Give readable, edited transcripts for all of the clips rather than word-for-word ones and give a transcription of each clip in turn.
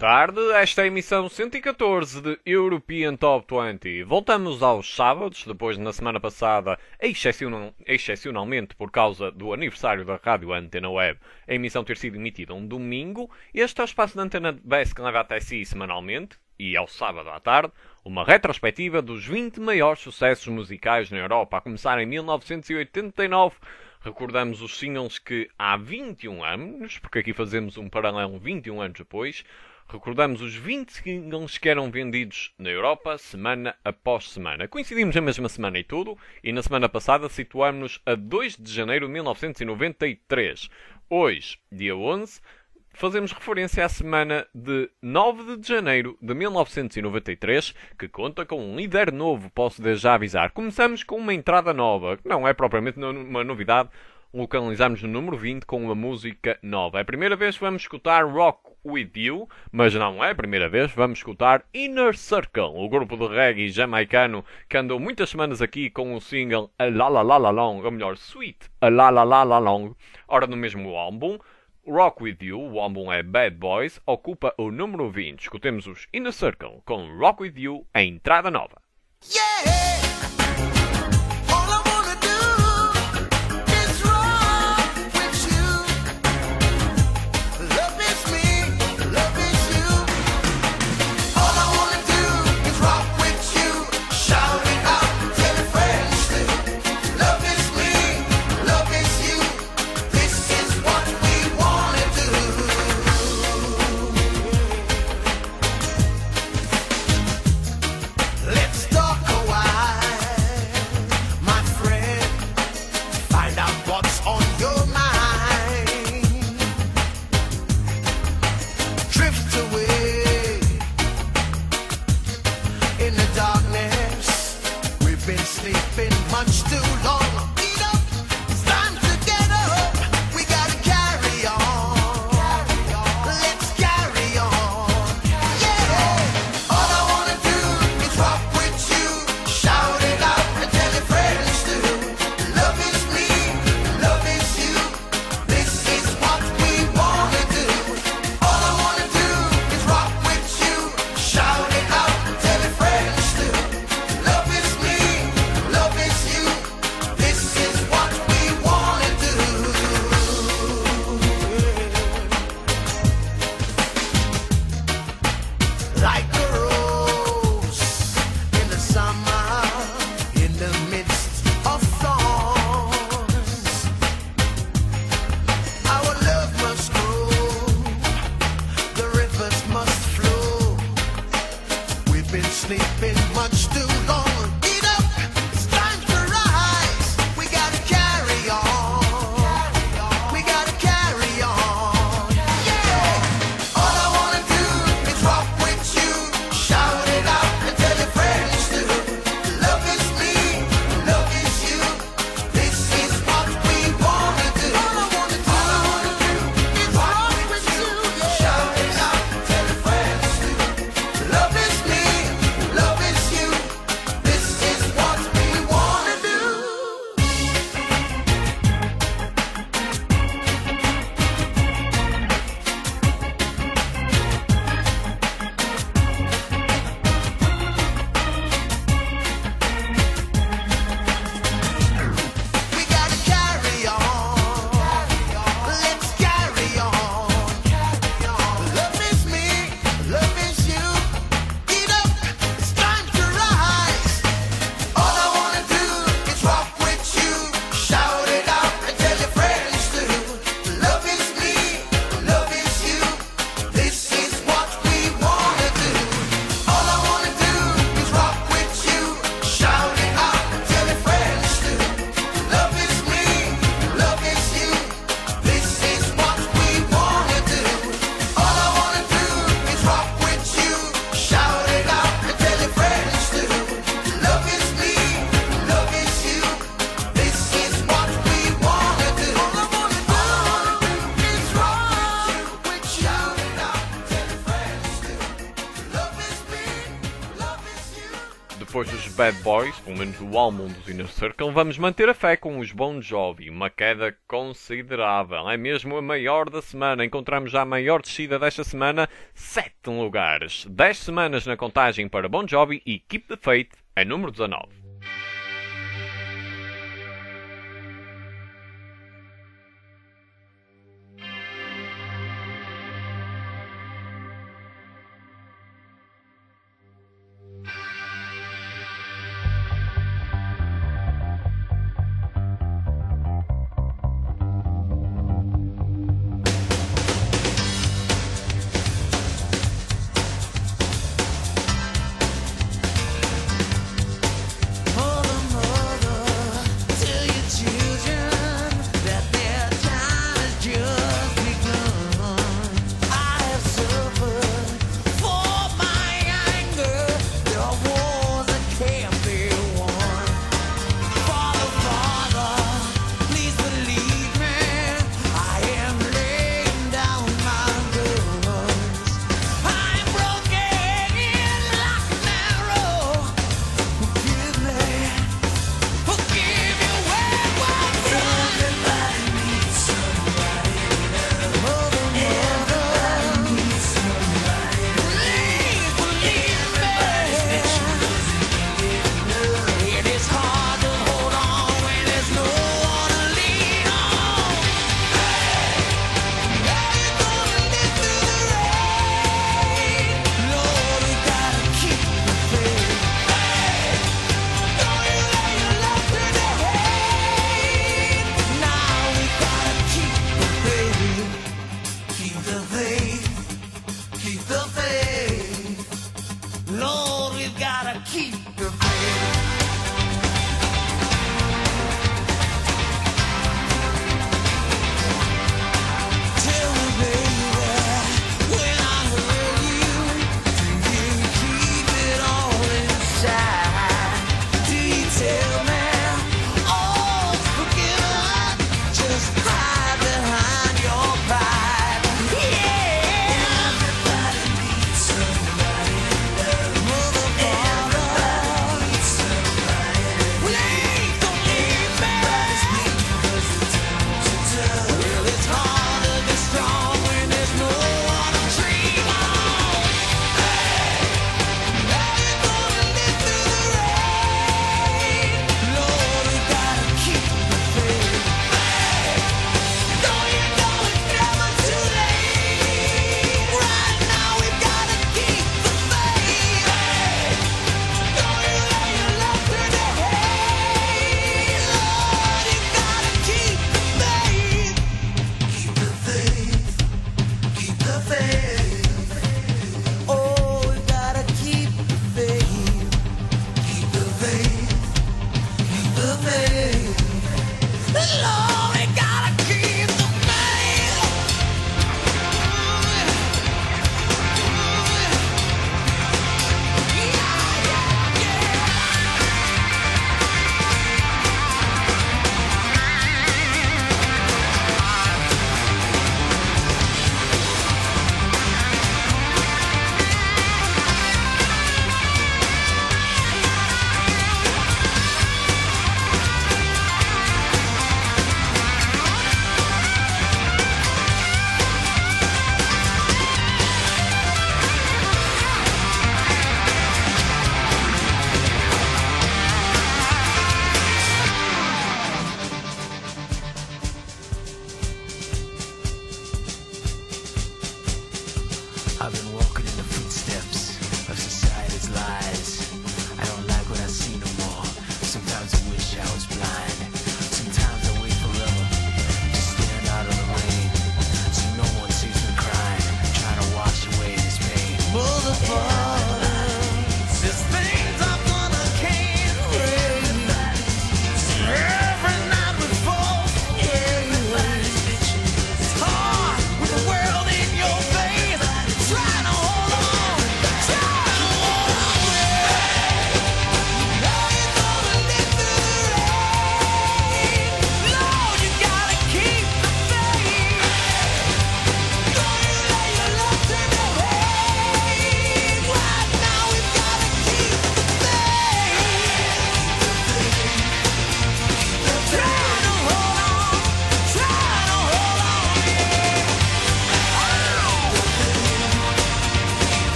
tarde, esta é a emissão 114 de European Top 20. Voltamos aos sábados, depois de na semana passada, excepcionalmente por causa do aniversário da Rádio Antena Web, a emissão ter sido emitida um domingo. Este é o espaço da Antena Best que leva até si semanalmente, e ao sábado à tarde, uma retrospectiva dos 20 maiores sucessos musicais na Europa, a começar em 1989. Recordamos os singles que há 21 anos, porque aqui fazemos um paralelo 21 anos depois, recordamos os 20 singles que eram vendidos na Europa, semana após semana. Coincidimos na mesma semana e tudo, e na semana passada situámos-nos a 2 de janeiro de 1993. Hoje, dia 11, fazemos referência à semana de 9 de janeiro de 1993, que conta com um líder novo, posso desde já avisar. Começamos com uma entrada nova, que não é propriamente uma novidade, localizamos no número 20 com uma música nova. É a primeira vez que vamos escutar Rock With You, mas não é a primeira vez, vamos escutar Inner Circle, o grupo de reggae jamaicano que andou muitas semanas aqui com o single A La La La La Long, ou melhor, Sweet A La La La La Long, ora no mesmo álbum. Rock With You, o álbum é Bad Boys, ocupa o número 20. Escutemos os Inner Circle com Rock With You, a entrada nova. Yeah! Depois dos Bad Boys, pelo menos o álbum dos Inner Circle, vamos manter a fé com os Bon Jovi. Uma queda considerável, é mesmo a maior da semana. Encontramos já a maior descida desta semana, 7 lugares. 10 semanas na contagem para Bon Jovi e Keep the Faith é número 19.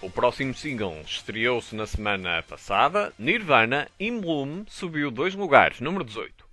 O próximo single estreou-se na semana passada. Nirvana, In Bloom, subiu 2 lugares, número 18.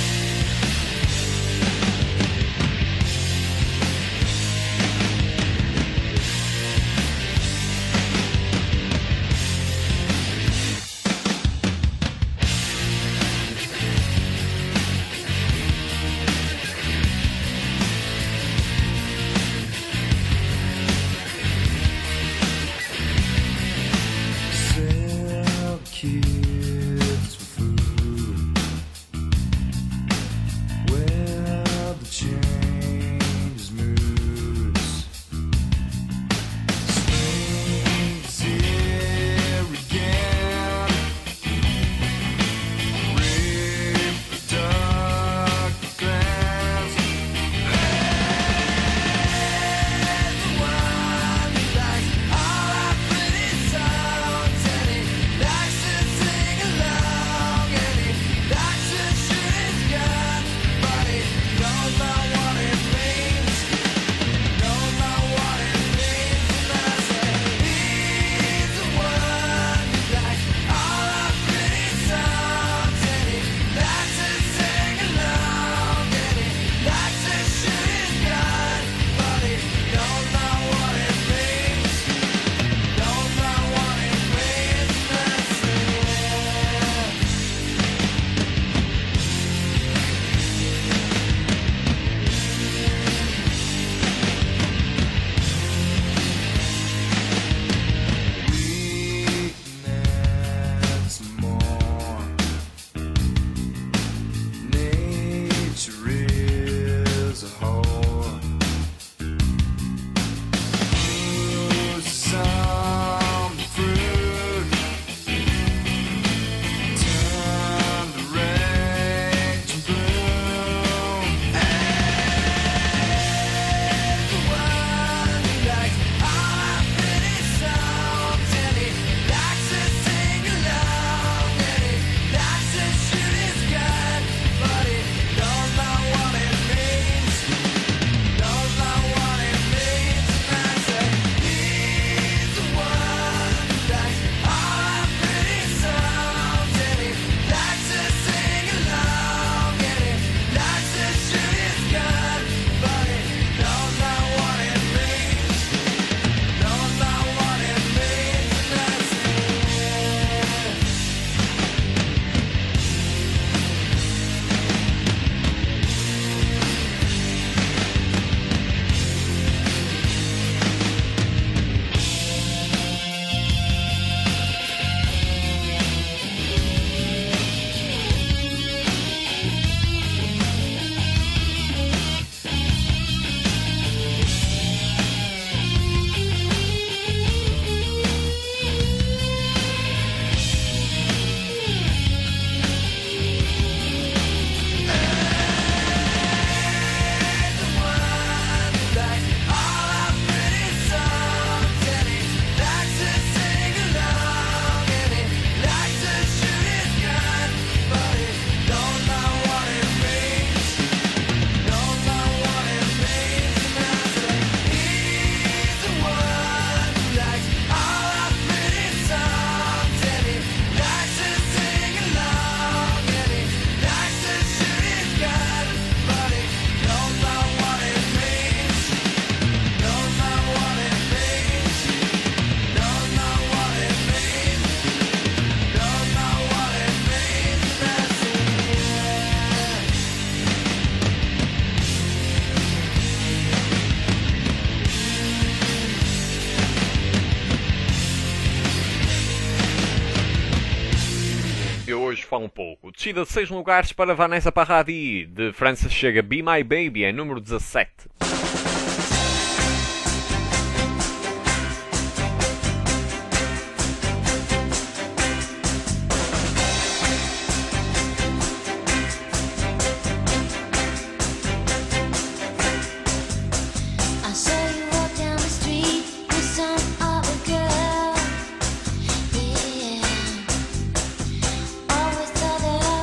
hoje fala um pouco. Descida de 6 lugares para Vanessa Paradis. De França chega Be My Baby, em número 17.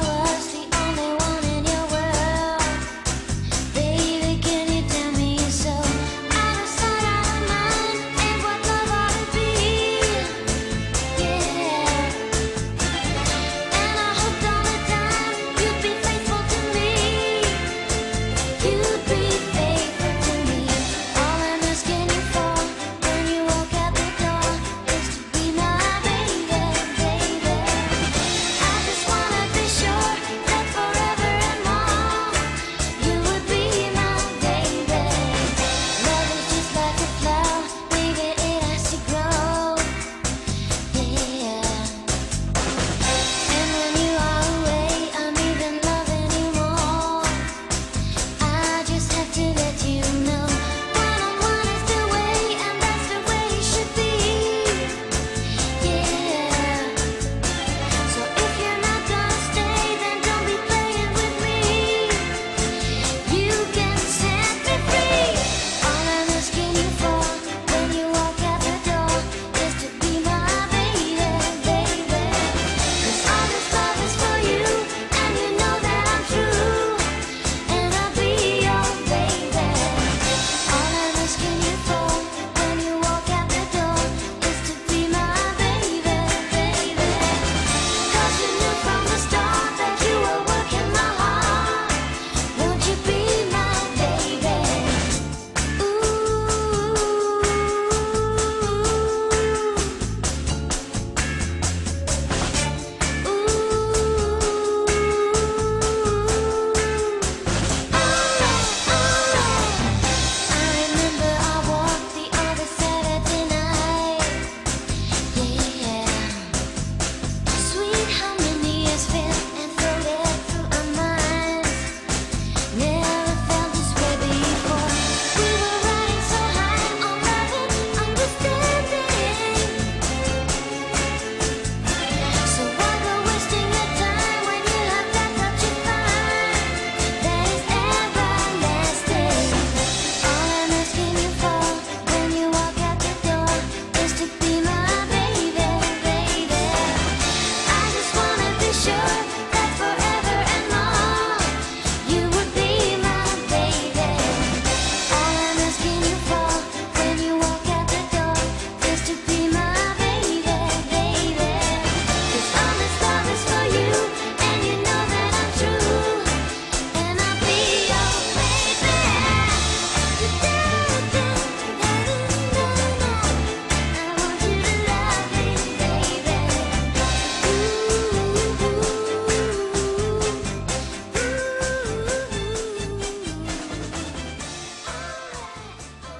Baby, can you tell me so?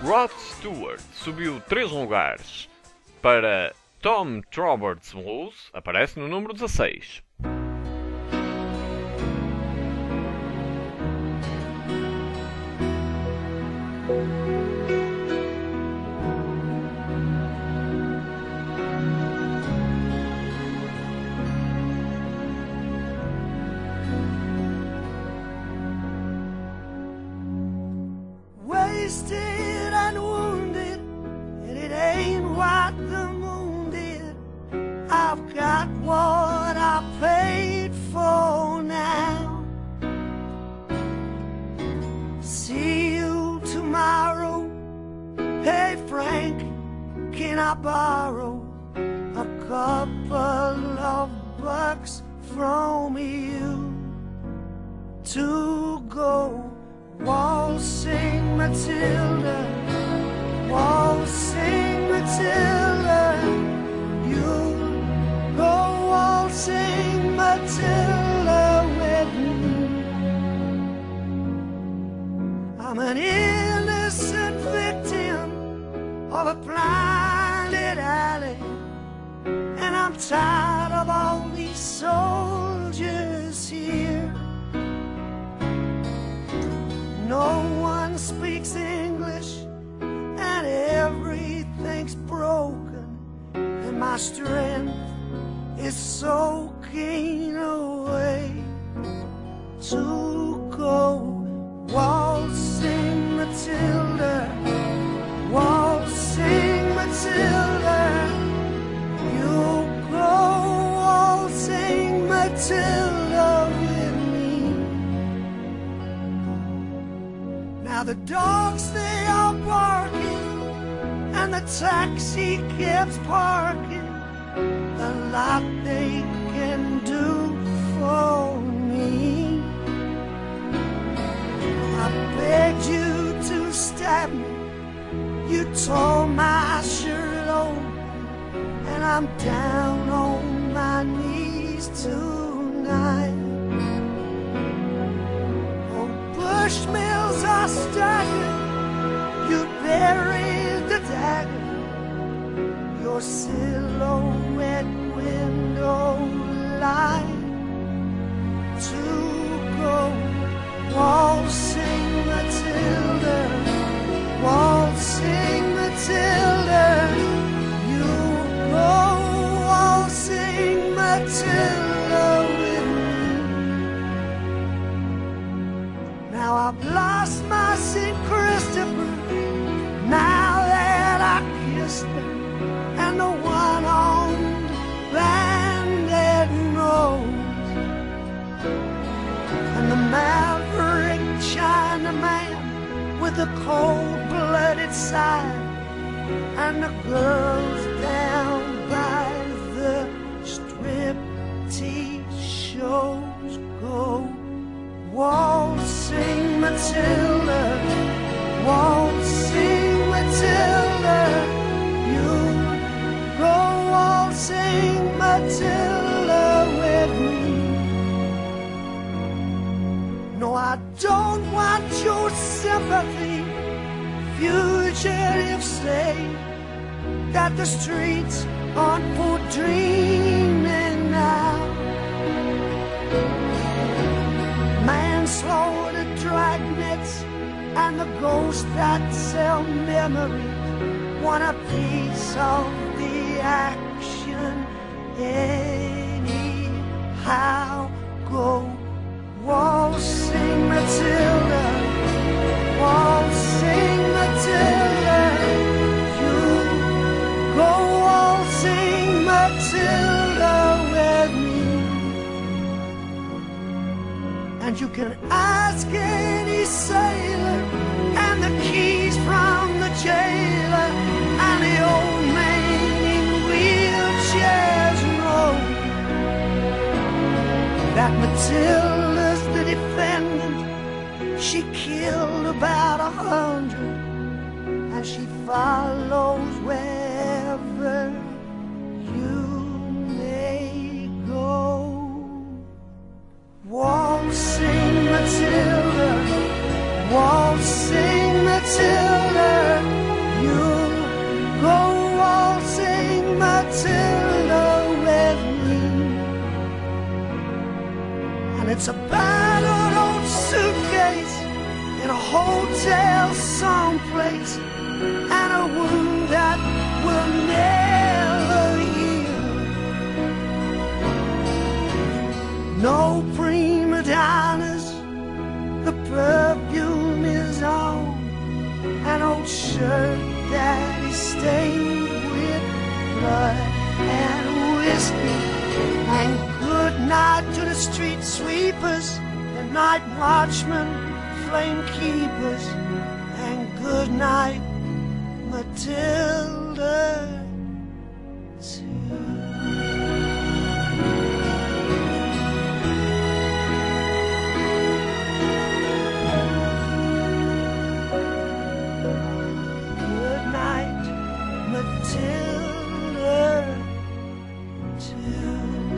Rod Stewart subiu 3 lugares para Tom Roberts Blues, aparece no número 16. Wasted and wounded, and it ain't what the moon did. I've got what I paid for now. See you tomorrow. Hey Frank, can I borrow a couple of bucks from you to go waltzing Matilda, waltzing Matilda, you'll go waltzing Matilda with me. I'm an innocent victim of a blinded alley, and I'm tired of all these soldiers here. No one speaks English, and everything's broken, and my strength is soaking away. To go waltzing Matilda, waltzing Matilda, you go waltzing Matilda with me. Now the dogs, they are barking, and the taxi cabs parking. A lot they can do for me. I begged you to stab me, you tore my shirt open, and I'm down on my knees tonight. Oh, Bushmills are staggered, you buried the dagger, your silhouette window light. To go waltzing Matilda, waltzing Matilda, you go waltzing Matilda with me. Now I've lost my St. Christopher, now that I kissed her, and the one-armed bandit nose, and the maverick Chinaman with the cold-blooded side, and the girls down by the striptease shows. Go waltzing Matilda, waltzing Matilda, you go waltzing Matilda with me. No, I don't want your sympathy. Fugitives say that the streets aren't for dreaming now. Manslaughter, dragnets, and the ghosts that sell memories want a piece of the action anyhow. Go waltzing Matilda, waltzing Matilda, you go waltzing Matilda with me. And you can ask any sailor, and the keys from the jailer, and the old man in wheelchairs know that Matilda's the defendant. She killed about 100, and she follows wherever you may go. Waltzing Matilda, waltzing Matilda, It's a battered old suitcase in a hotel someplace, and a wound that will never heal. No prima donnas, the perfume is on an old shirt that is stained with blood and whiskey. And good night to the street sweepers, the night watchmen, flame keepers. And good night, Matilda, too. Good night, Matilda, too.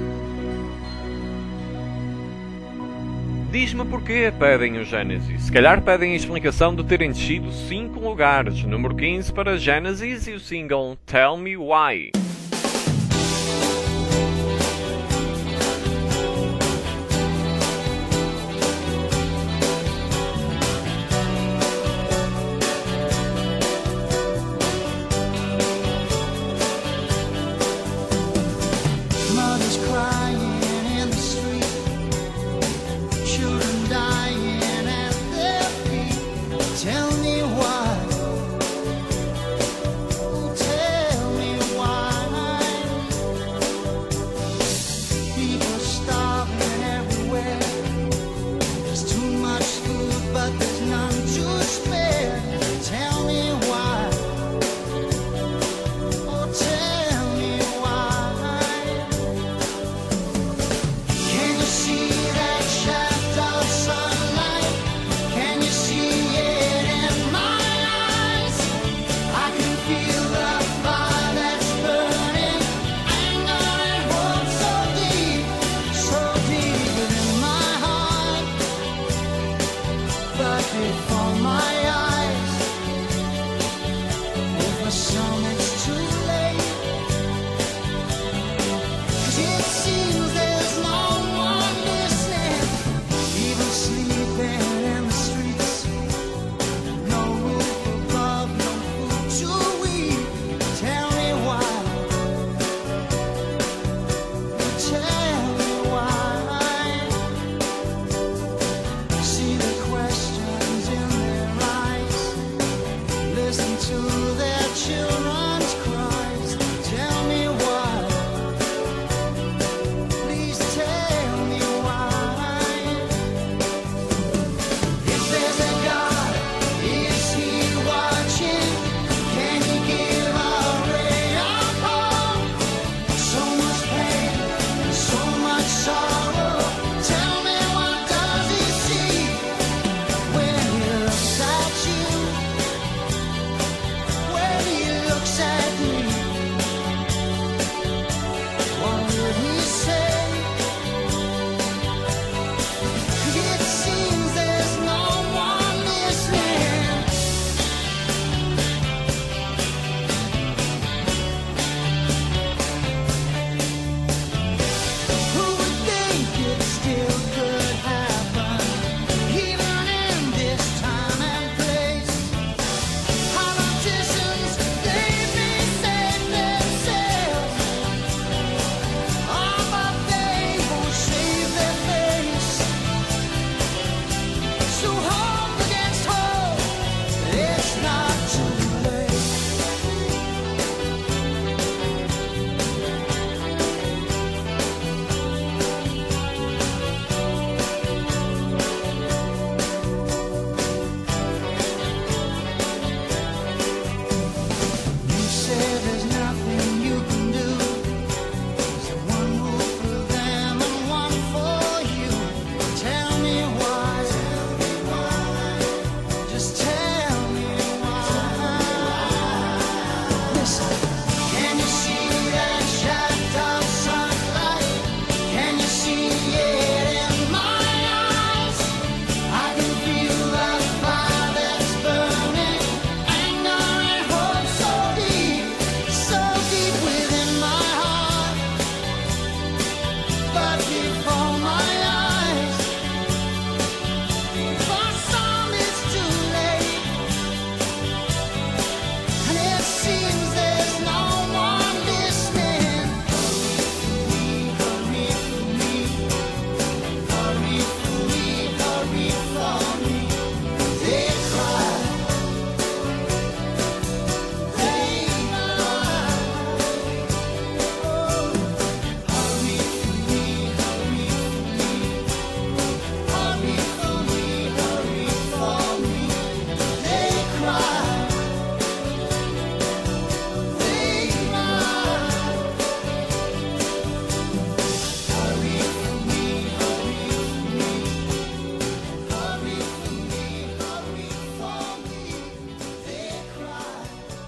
Diz-me porquê pedem o Genesis. Se calhar pedem a explicação de terem descido 5 lugares. Número 15 para Genesis e o single Tell Me Why. Mothers crying in the street, children dying at their feet. Tell me why, oh, tell me why.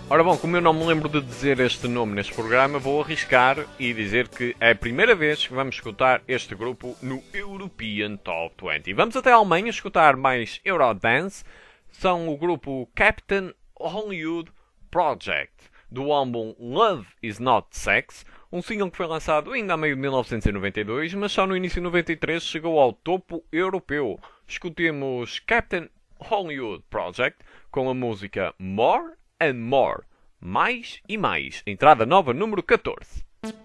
Ora bom, como eu não me lembro de dizer este nome neste programa, vou arriscar e dizer que é a primeira vez que vamos escutar este grupo no European Top 20. Vamos até a Alemanha escutar mais Eurodance. São o grupo Captain Hollywood Project, do álbum Love Is Not Sex, um single que foi lançado ainda a meio de 1992, mas só no início de 93 chegou ao topo europeu. Escutemos Captain Hollywood Project com a música More and More, mais e mais, entrada nova número 14.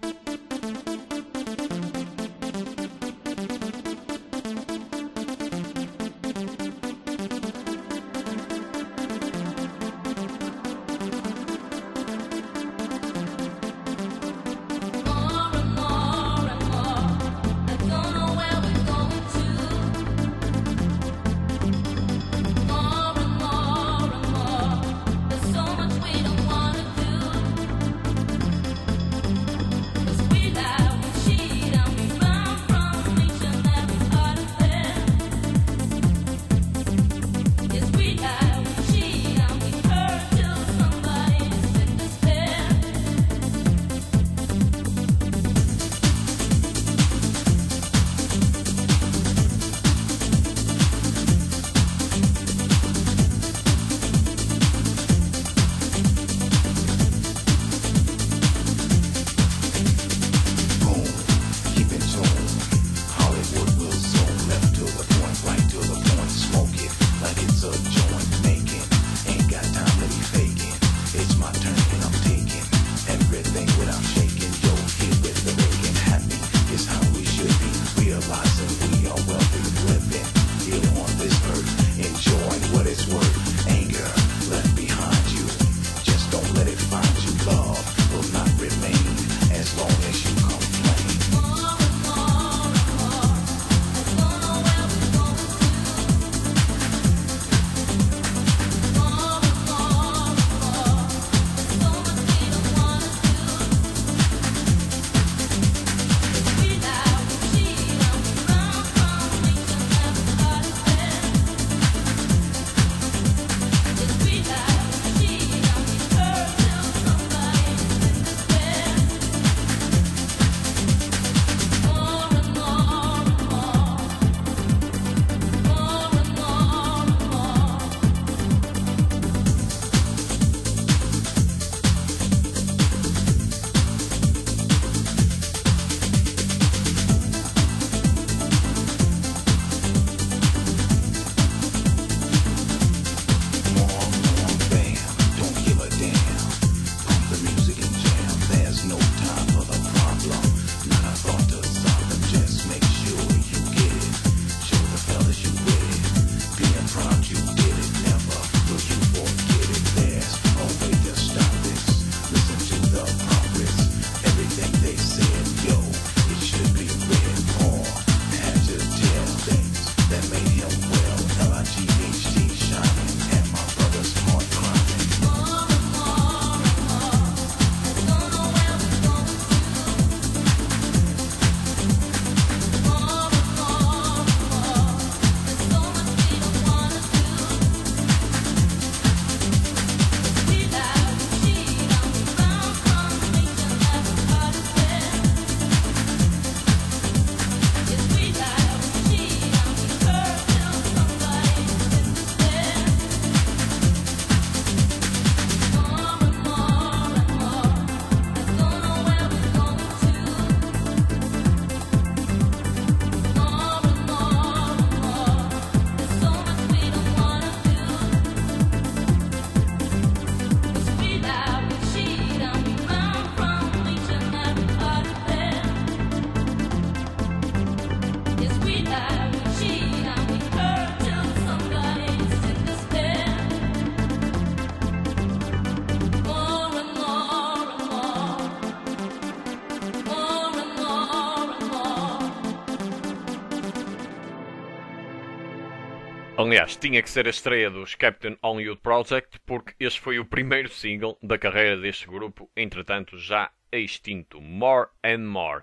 Aliás, tinha que ser a estreia dos Captain Hollywood Project, porque este foi o primeiro single da carreira deste grupo, entretanto já extinto, More and More.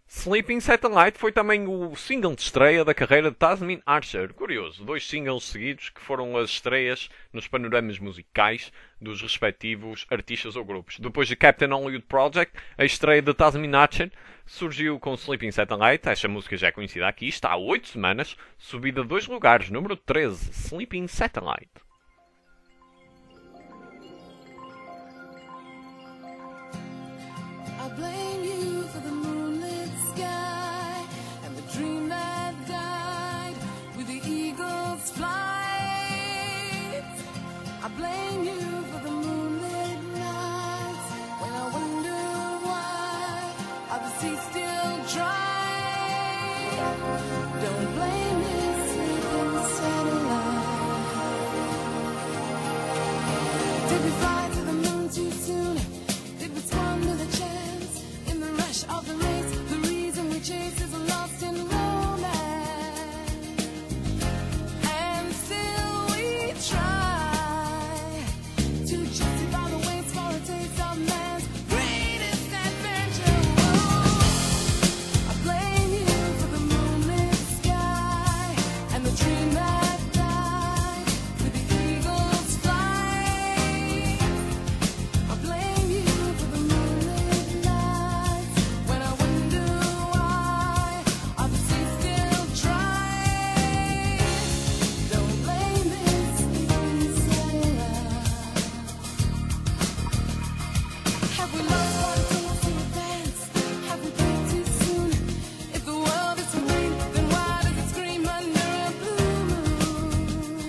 Sleeping Satellite foi também o single de estreia da carreira de Tasmin Archer. Curioso, 2 singles seguidos que foram as estreias nos panoramas musicais dos respectivos artistas ou grupos. Depois de Captain Hollywood Project, a estreia de Tasmin Archer surgiu com Sleeping Satellite. Esta música já é conhecida aqui, está há 8 semanas, subida 2 lugares, número 13, Sleeping Satellite. I blame you for the moonlit sky and the dream that died with the eagle's flight. I blame you for the moonlit nights when I wonder why are the seas still dry. Don't blame this sleeping satellite. Did we fly to the moon too soon? Did we squander the chance in the rush of the race? The reason we chase is lost in romance, and still we try to justify the waste for a taste of man's greatest adventure. Oh, I blame you for the moonlit sky and the dream that died with the eagle's flight. I blame you for the moonlit nights when I wonder why are the seas still dry. Don't blame this sleeping satellite. Have we lost what it takes to advance? Have we peaked too soon? If the world is so green, then why does it scream under a blue moon?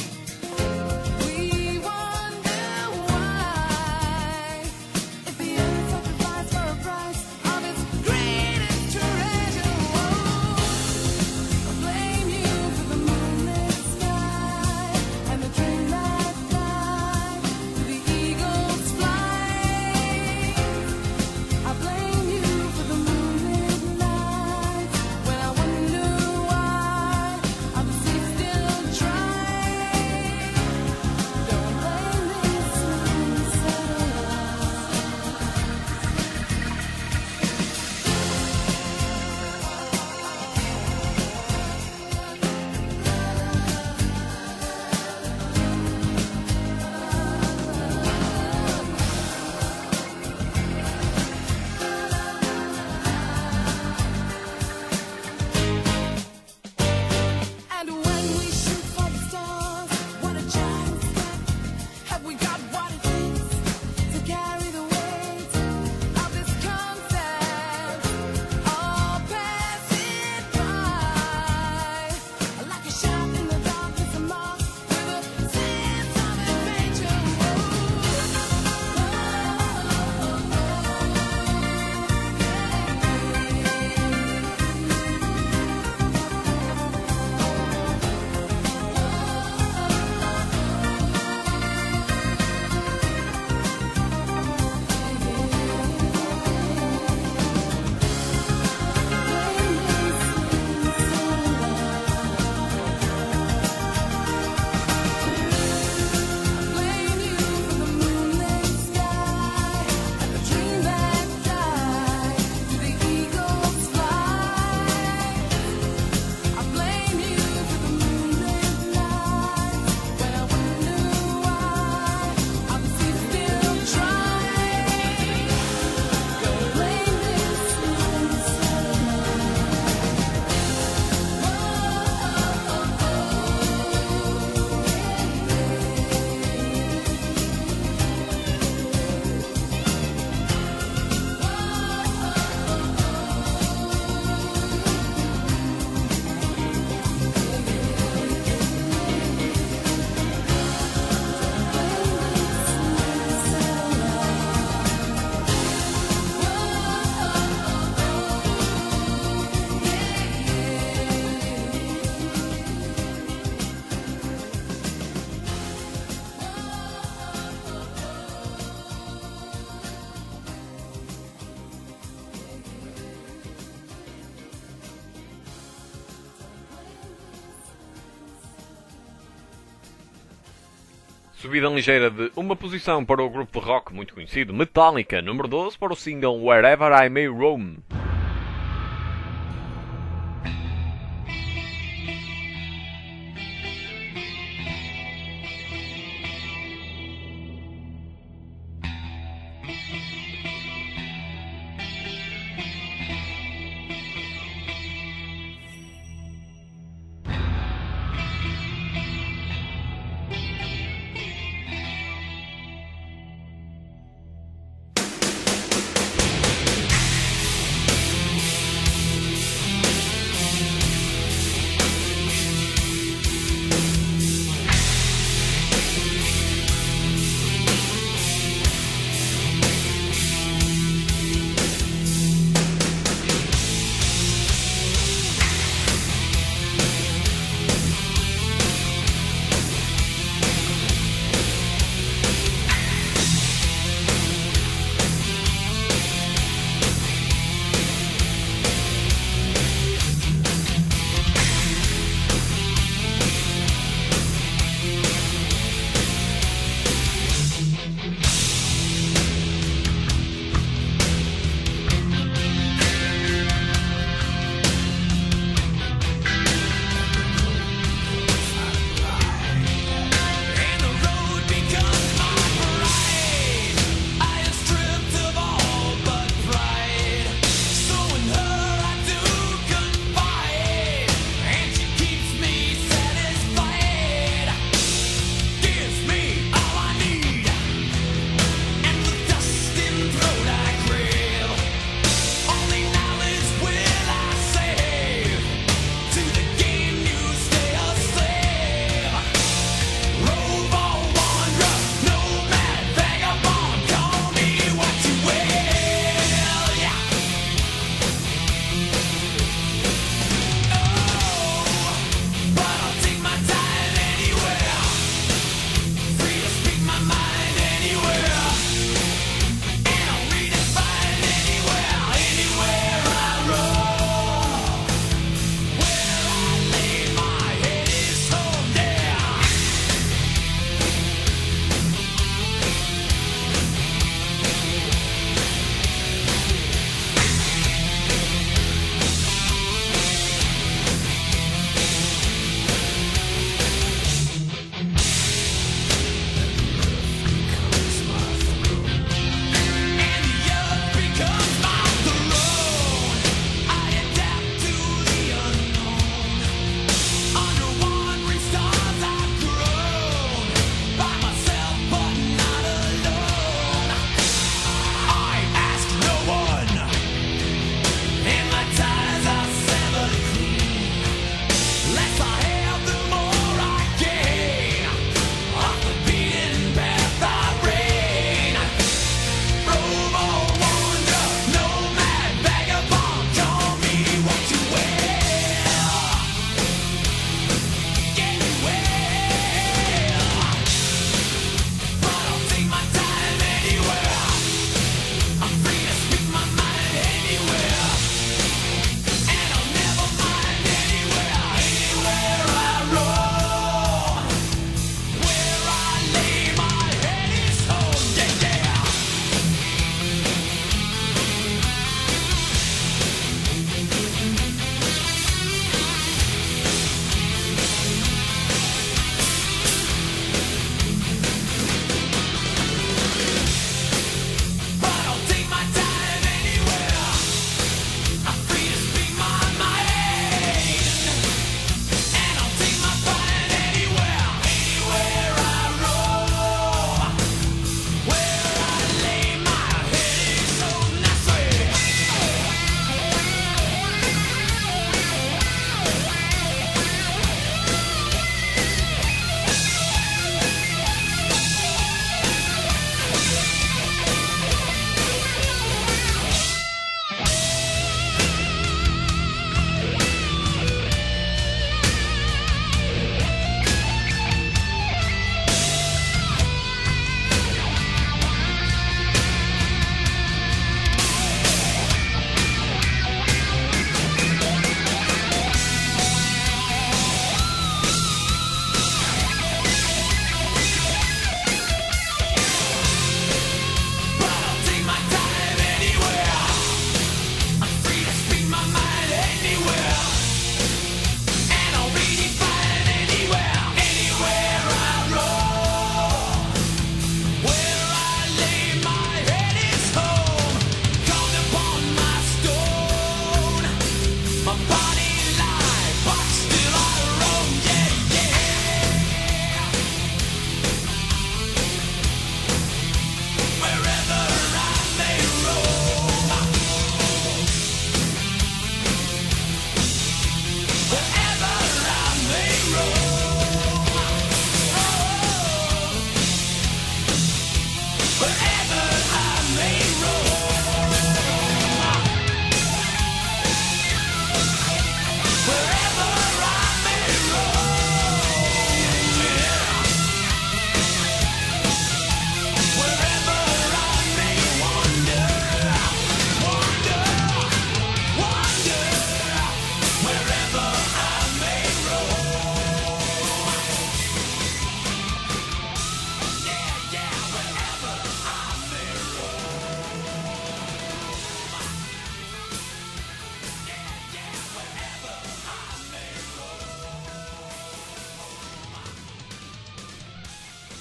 We wonder why, if the earth sacrificed for a price of its greatest treasure. Oh, I blame you for the moonlit sky and the dream that died with the eagle's flight. I blame you for the moonlit nights when I wonder why are the seas still dry. Don't blame this sleeping satellite. And when we shoot for the stars, what a giant step. Have we got what it takes to carry the weight of this concept? All passing by like a shot in the darkness, a mark with a sense of adventure. Blame you for the moonlit sky and the dream that died with the eagle's flight. I blame you for the moonlit nights when I wonder why are the seas still dry. Don't blame this sleeping Subida ligeira de uma posição para o grupo de rock muito conhecido Metallica, número 12 para o single Wherever I May Roam.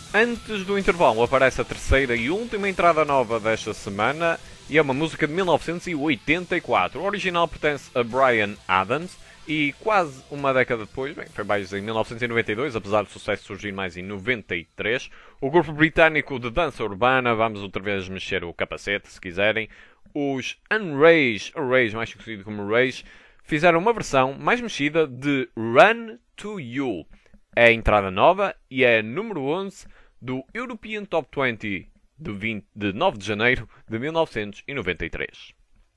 Antes do intervalo aparece a terceira e última entrada nova desta semana e é uma música de 1984. O original pertence a Bryan Adams e quase uma década depois, bem, foi mais em 1992, apesar do sucesso surgir mais em 93, o grupo britânico de dança urbana, vamos outra vez mexer o capacete se quiserem, os Unrage, mais conhecido como Rage, fizeram uma versão mais mexida de Run to You. É a entrada nova e é a número 11 do European Top 20 de 9 de janeiro de 1993.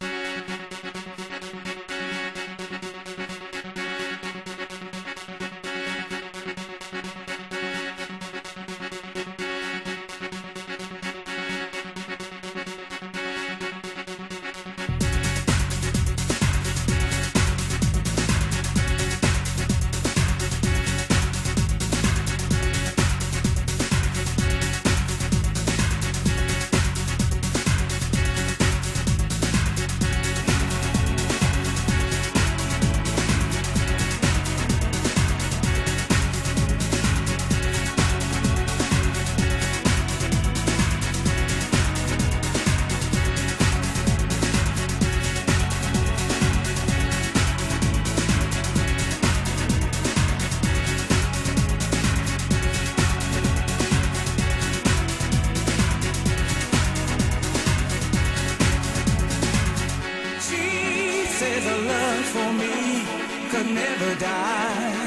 Says her love for me could never die,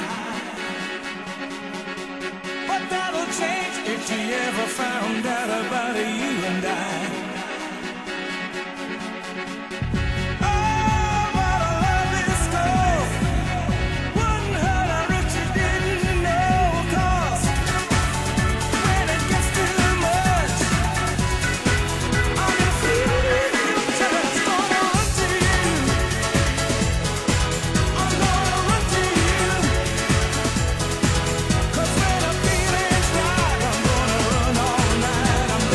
but that'll change if she ever found out about you and I. Oh, what a lovely score. Wouldn't hurt her if she didn't know, 'cause when it gets too much, I can feel your touch. Gonna run to you. I'm gonna run to you. 'Cause when the feeling's right, I'm gonna run all night. I'm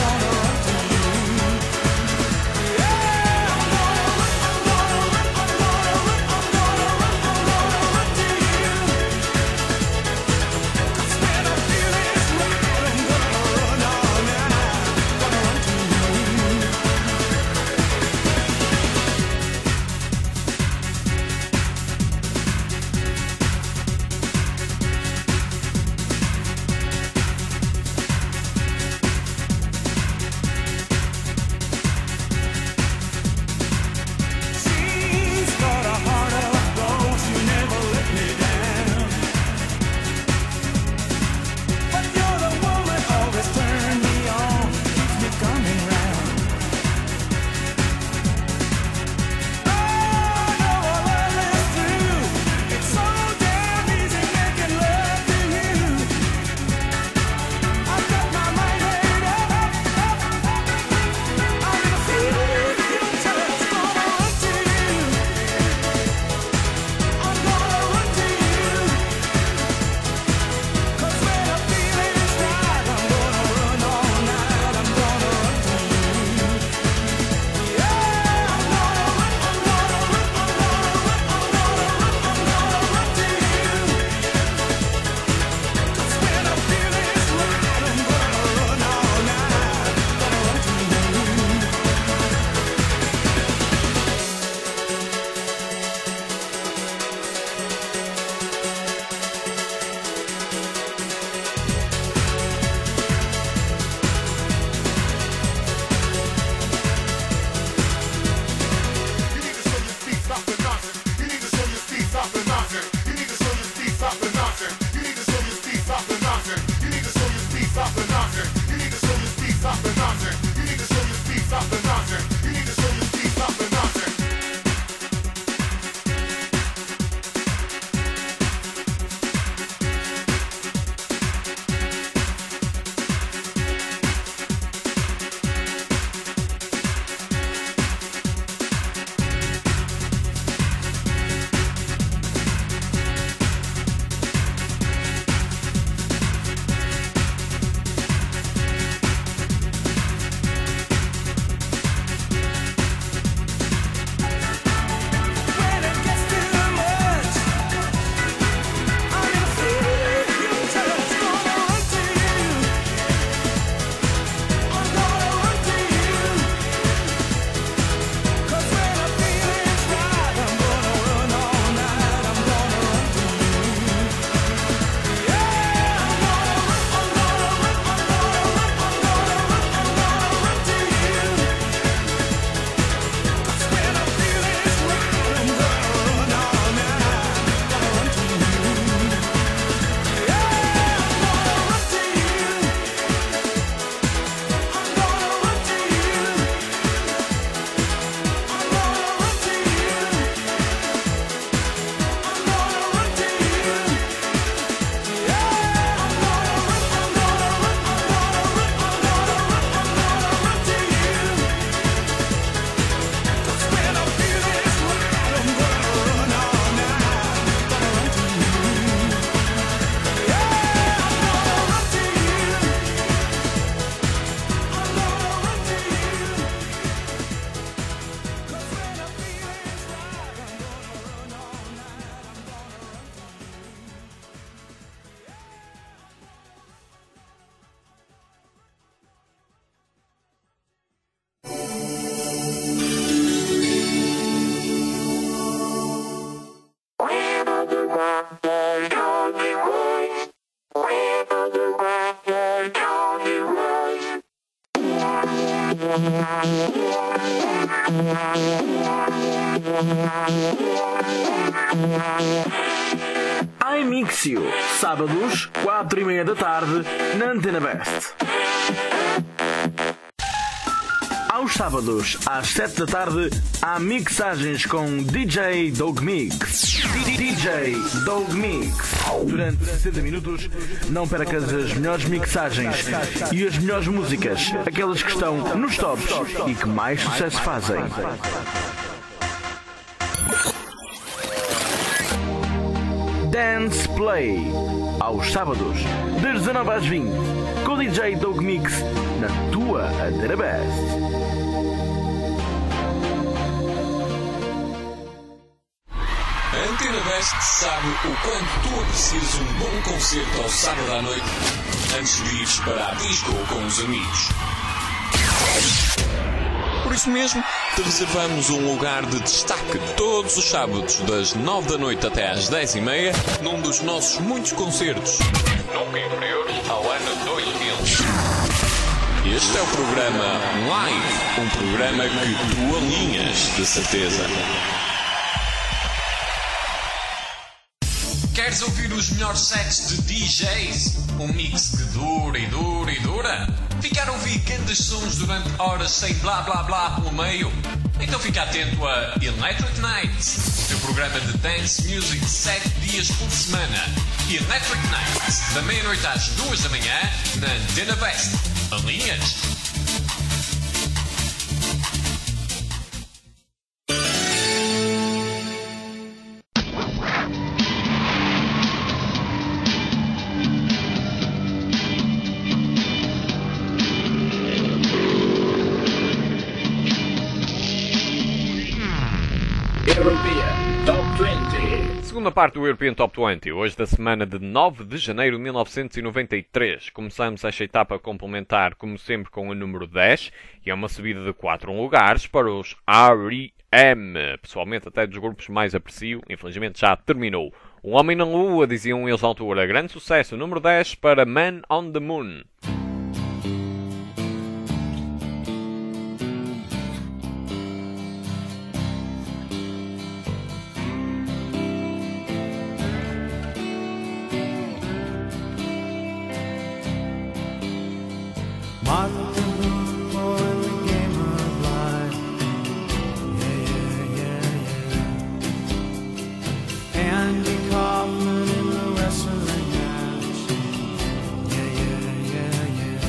iMixio, sábados, 4:30 da tarde, na Antena Best. Aos sábados, às 7 da tarde, há mixagens com DJ Dog Mix. DJ Dog Mix. Durante 60 minutos, não percas as melhores mixagens e as melhores músicas, aquelas que estão nos tops e que mais sucesso fazem. Dance Play, aos sábados, das 19 às 20, com o DJ Dog Mix, na tua Antena Best. A Antena Best sabe o quanto tu aprecias um bom concerto ao sábado à noite antes de ires para a disco com os amigos. Por isso mesmo, te reservamos um lugar de destaque todos os sábados das 9 da noite até às 10:30 num dos nossos muitos concertos, nunca inferiores ao ano 2000. Este é o programa Live, um programa que tu alinhas, de certeza. Queres ouvir os melhores sets de DJs? Um mix que dura e dura e dura? Ficar a ouvir grandes sons durante horas sem blá blá blá pelo meio? Então fica atento a Electric Nights, o teu programa de dance music 7 dias por semana. Electric Nights, da meia-noite às 2 da manhã, na Antena Best. Alinhas? Segunda parte do European Top 20, hoje da semana de 9 de janeiro de 1993. Começamos esta etapa complementar, como sempre, com o número 10, e é uma subida de 4 lugares para os R.E.M. Pessoalmente, até dos grupos mais aprecio, infelizmente já terminou. Um Homem na Lua, diziam eles à altura, grande sucesso, número 10 para Man on the Moon. Martin Luther King in the game of life. Yeah. Andy Kaufman in the wrestling match. Yeah.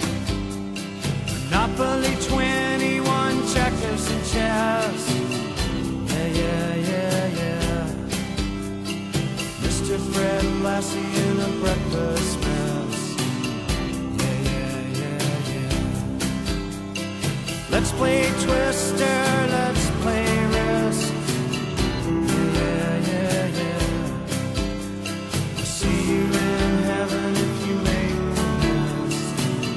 Monopoly 21, checkers and chess. Yeah. Mr. Fred Lassie in a breakfast mess. Let's play Twister, let's play Risk. Yeah. I'll see you in heaven if you make the list.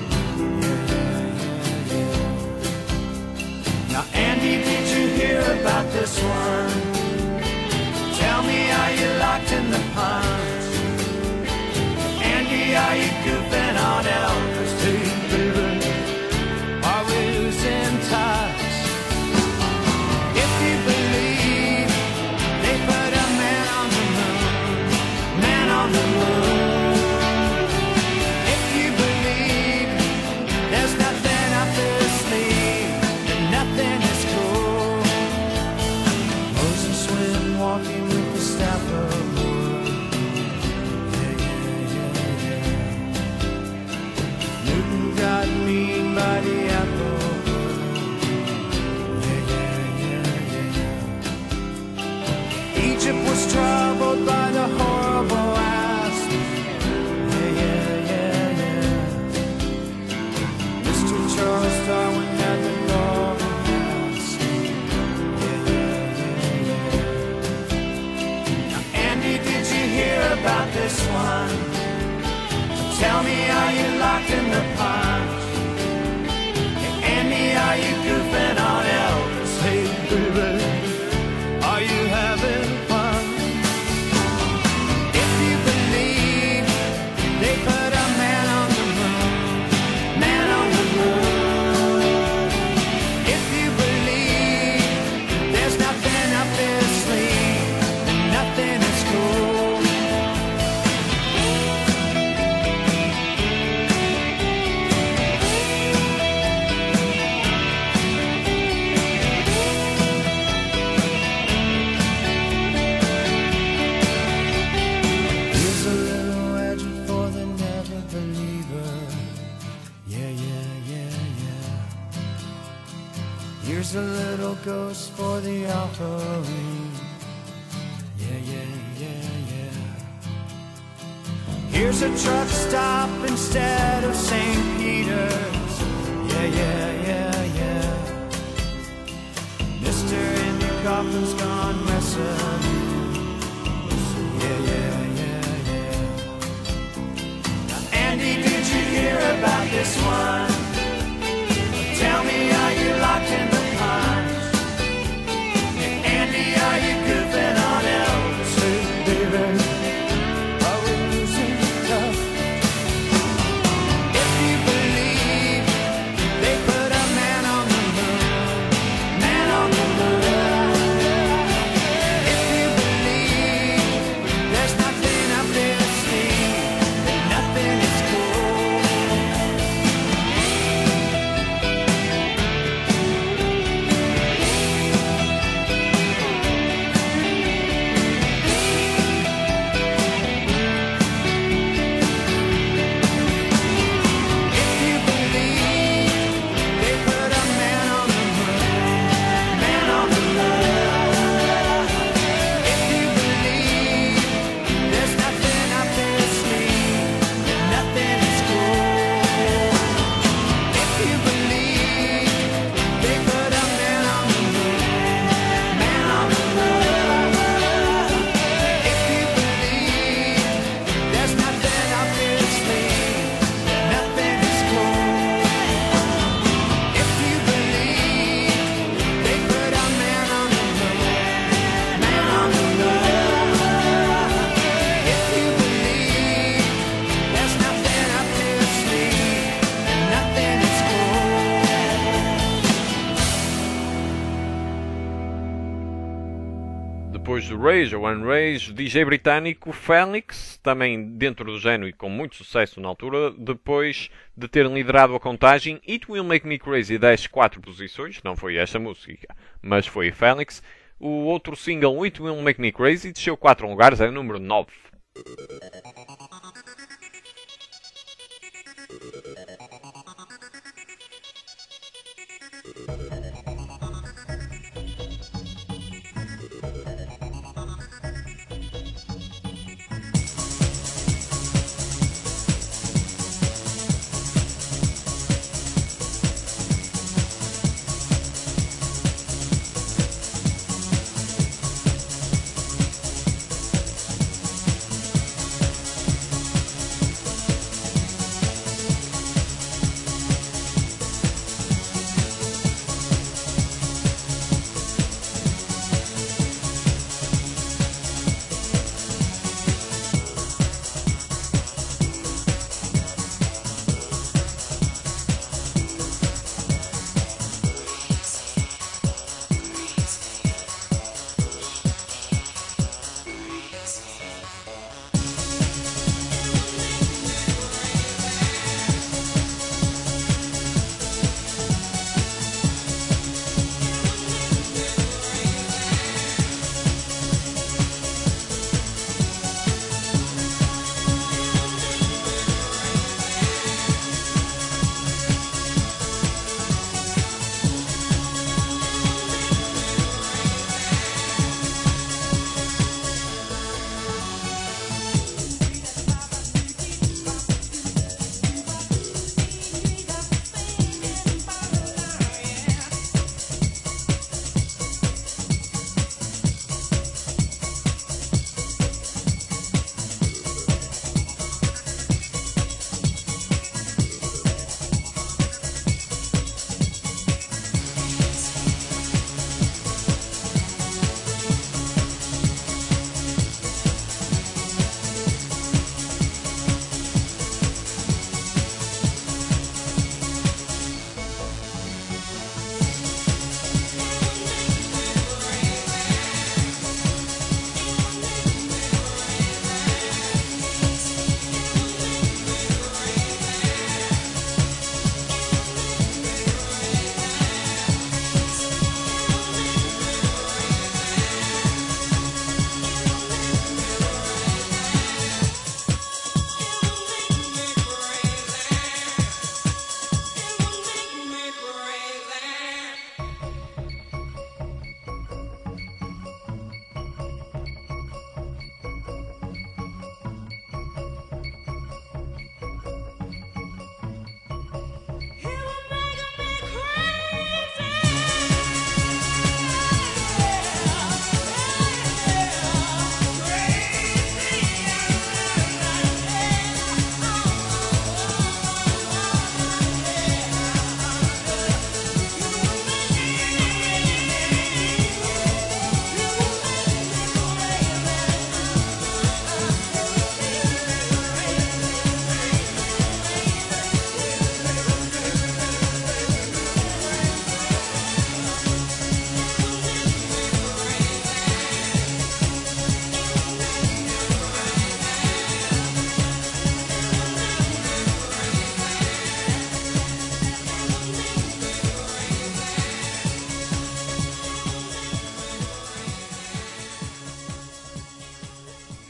Yeah. Now, Andy, did you hear about this one? Tell me, are you locked in the pond? Andy, are you goofing on Elvis too, baby? Are we losing touch? Here's a little ghost for the offering. Yeah, yeah, yeah, yeah. Here's a truck stop instead of St. Peter's. Yeah, yeah, yeah, yeah. Mr. Andy Kaufman's gone messing. Yeah, yeah, yeah, yeah. Now, Andy, did you hear about this one? Tell me, are you locked in the pines? Hey, Andy, are you goofing on Elvis? Hey, baby, are we losing tough? If you believe they put a man on the moon, man on the moon. If you believe there's nothing up their sleeve, that nothing is cool. If you believe they put a man on the moon, man on the moon. If you believe there's nothing up their sleeve, that nothing is cool. If you believe they put a man on the moon, man on the moon. If you believe there's nothing up their sleeve, that nothing is cool. If you believe they put a man on the moon, man on the moon. If you believe there's nothing up their sleeve, that nothing is cool. Depois do Rage ou Unrage, o DJ britânico Phoenix, também dentro do género e com muito sucesso na altura, depois de ter liderado a contagem, It Will Make Me Crazy desce 4 posições, não foi esta música, mas foi Phoenix. O outro single, It Will Make Me Crazy, desceu 4 lugares, é o número 9.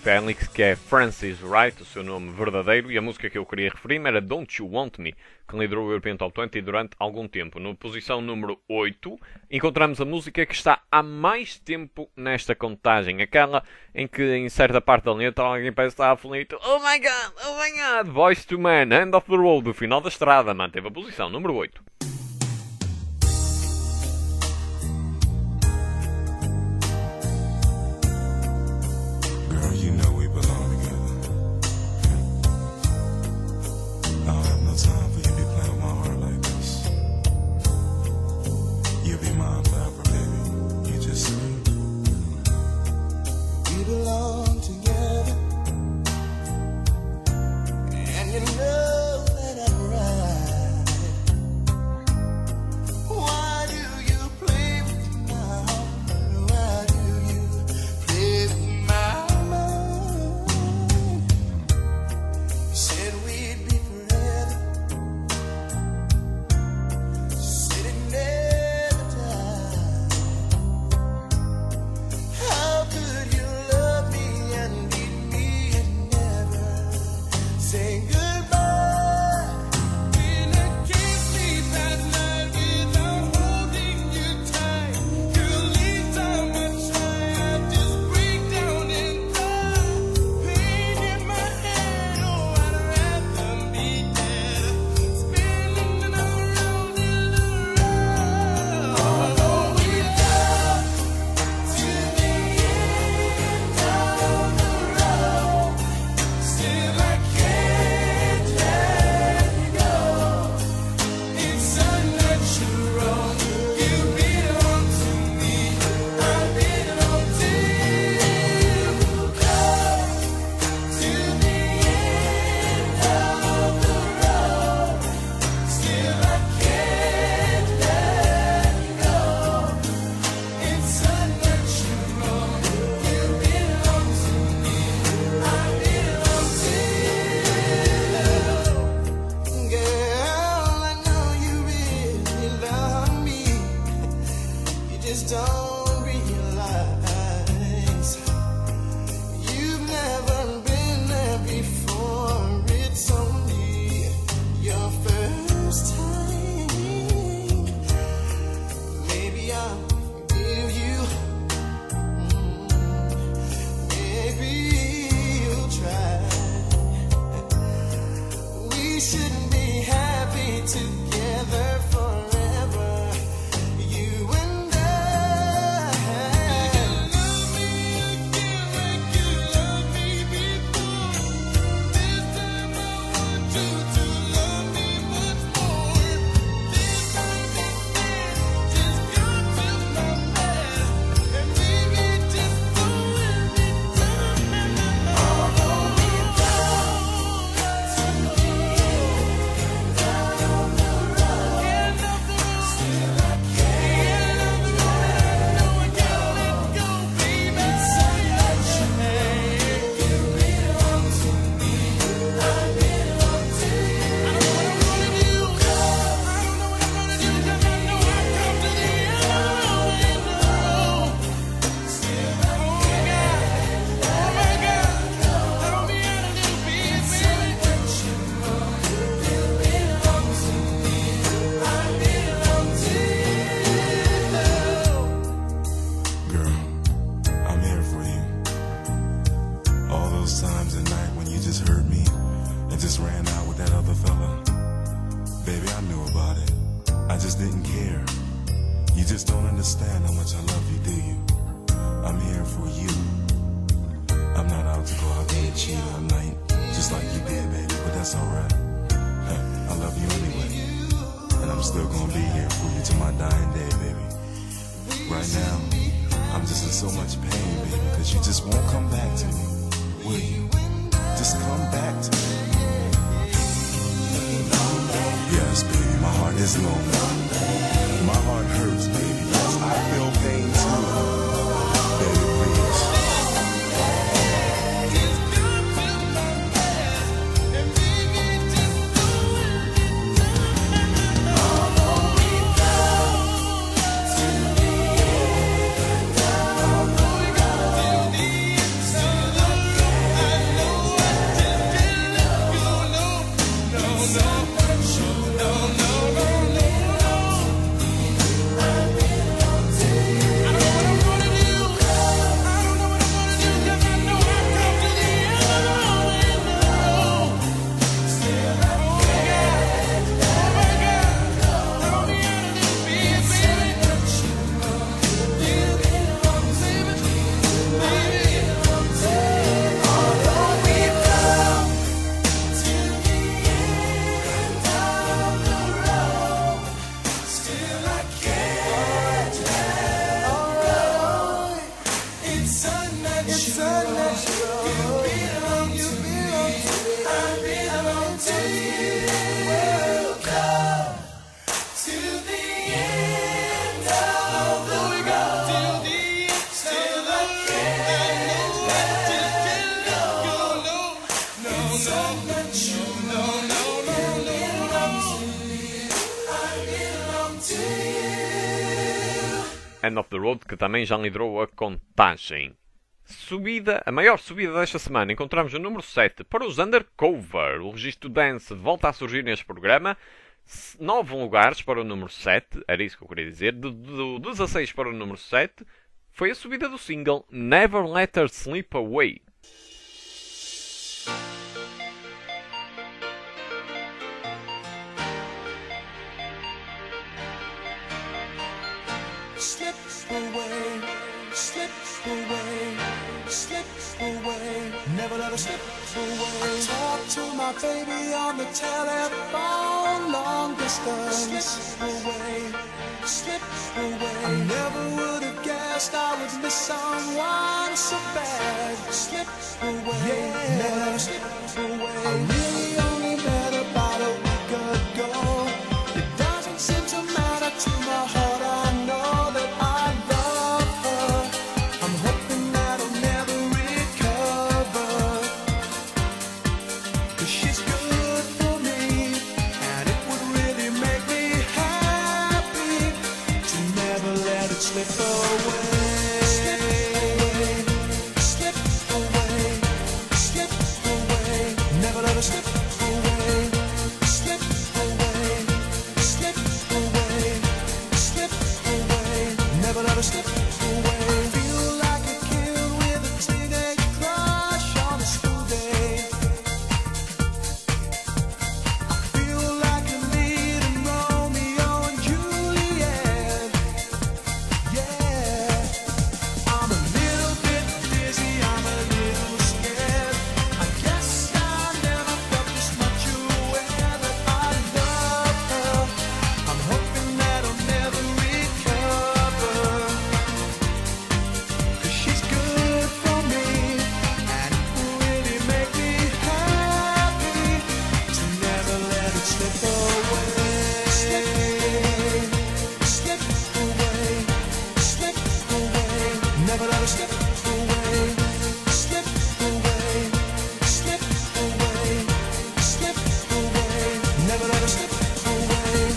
Félix, que é Francis Wright, o seu nome verdadeiro, e a música que eu queria referir-me era Don't You Want Me, que liderou o European Top 20 durante algum tempo. Na posição número 8, encontramos a música que está há mais tempo nesta contagem, aquela em que em certa parte da letra alguém parece estar aflito. Oh my God, Boyz II Men, End of the Road, do final da estrada, manteve a posição número 8. You know we belong together. I don't have no time for you to be playing with my heart like this. You'll be mine forever, baby. You just say We belong together, and you know that I'm right. Why do you play with my heart? Why do you play with my mind? You said we'd be forever, said it never died. How could you love me and leave me and never say goodbye? When I can't sleep at night without holding you tight, girl, each time I try, I just break down and die. Pain in my head, oh, I'd rather be dead, spinning around in a row. Although we love to the end of the road, still I can't let you go. It's unnatural. You belong to me, I belong to you. Come to the end of the road, still I can't let you go. It's unnatural. You belong to me, I belong to you. Girl, I know you really love me. You just don't realize you've never been there before. It's only your first time. Maybe I'll forgive you. Maybe you'll try. We shouldn't be happy together forever, you and I. Love me again like you loved me before. This time I want you to love me much more. This time instead, just come to my bed, and baby, just go and be done. Although we go to the end of the road, still I can't let go, baby. It's unnatural. You belong to me, I belong to you. I don't know what I'm gonna do. I don't know what I'm gonna do, 'cause I know I come to the end of the road. Still I can't. Oh my God, throw me out a little bit, baby. You belong to me, I belong to you. girl, I'm here for you. All those times at night when you just hurt me and just ran out with that other fella. Baby, I knew about it. I just didn't care. You just don't understand how much I love you, do you? I'm here for you. I'm not out to go out there and cheat all night, just like you did, baby, but that's alright. I love you anyway. And I'm still gonna be here for you to my dying day, baby. Right now, I'm just in so much pain, baby, because you just won't come back to me. Will you? Just come back to me. Yes, baby, my heart is lonely. My heart hurts, baby. Yes, I feel pain too. Baby, please. Although we go to the end of the road, End of the Road, que também já liderou a contagem. A maior subida desta semana, encontramos o número 7 para os Undercover. O registro dance volta a surgir neste programa. 9 lugares para o número 7, era isso que eu queria dizer. Do 16 para o número 7 foi a subida do single Never Let Her Slip Away. Slip away, slip away, slip away, never let her slip away. I talk to my baby on the telephone, long distance. Slip away, slip away. I never would have guessed I would miss someone so bad. Slip away, yeah, never let her slip away. I really only met about a week ago. It doesn't seem to matter to my heart. I know that I love her. I'm hoping that I'll never recover. 'Cause she's good for me, and it would really make me happy to never let it slip away. Slip away, slip away, never let it slip away. Slip away, slip away, slip away, never let her slip away. Feel like a kid with a teenage crush on a school day. I feel like a lead in Romeo and Juliet. Yeah, I'm a little bit dizzy, I'm a little scared. I guess I never felt this much aware that I love her. I'm hoping that I'll never recover. 'Cause she's good for me, and it will really make me happy to never let it slip away. Slip away, slip away, never let it slip away. Slip away, slip away, slip away, never let it slip away.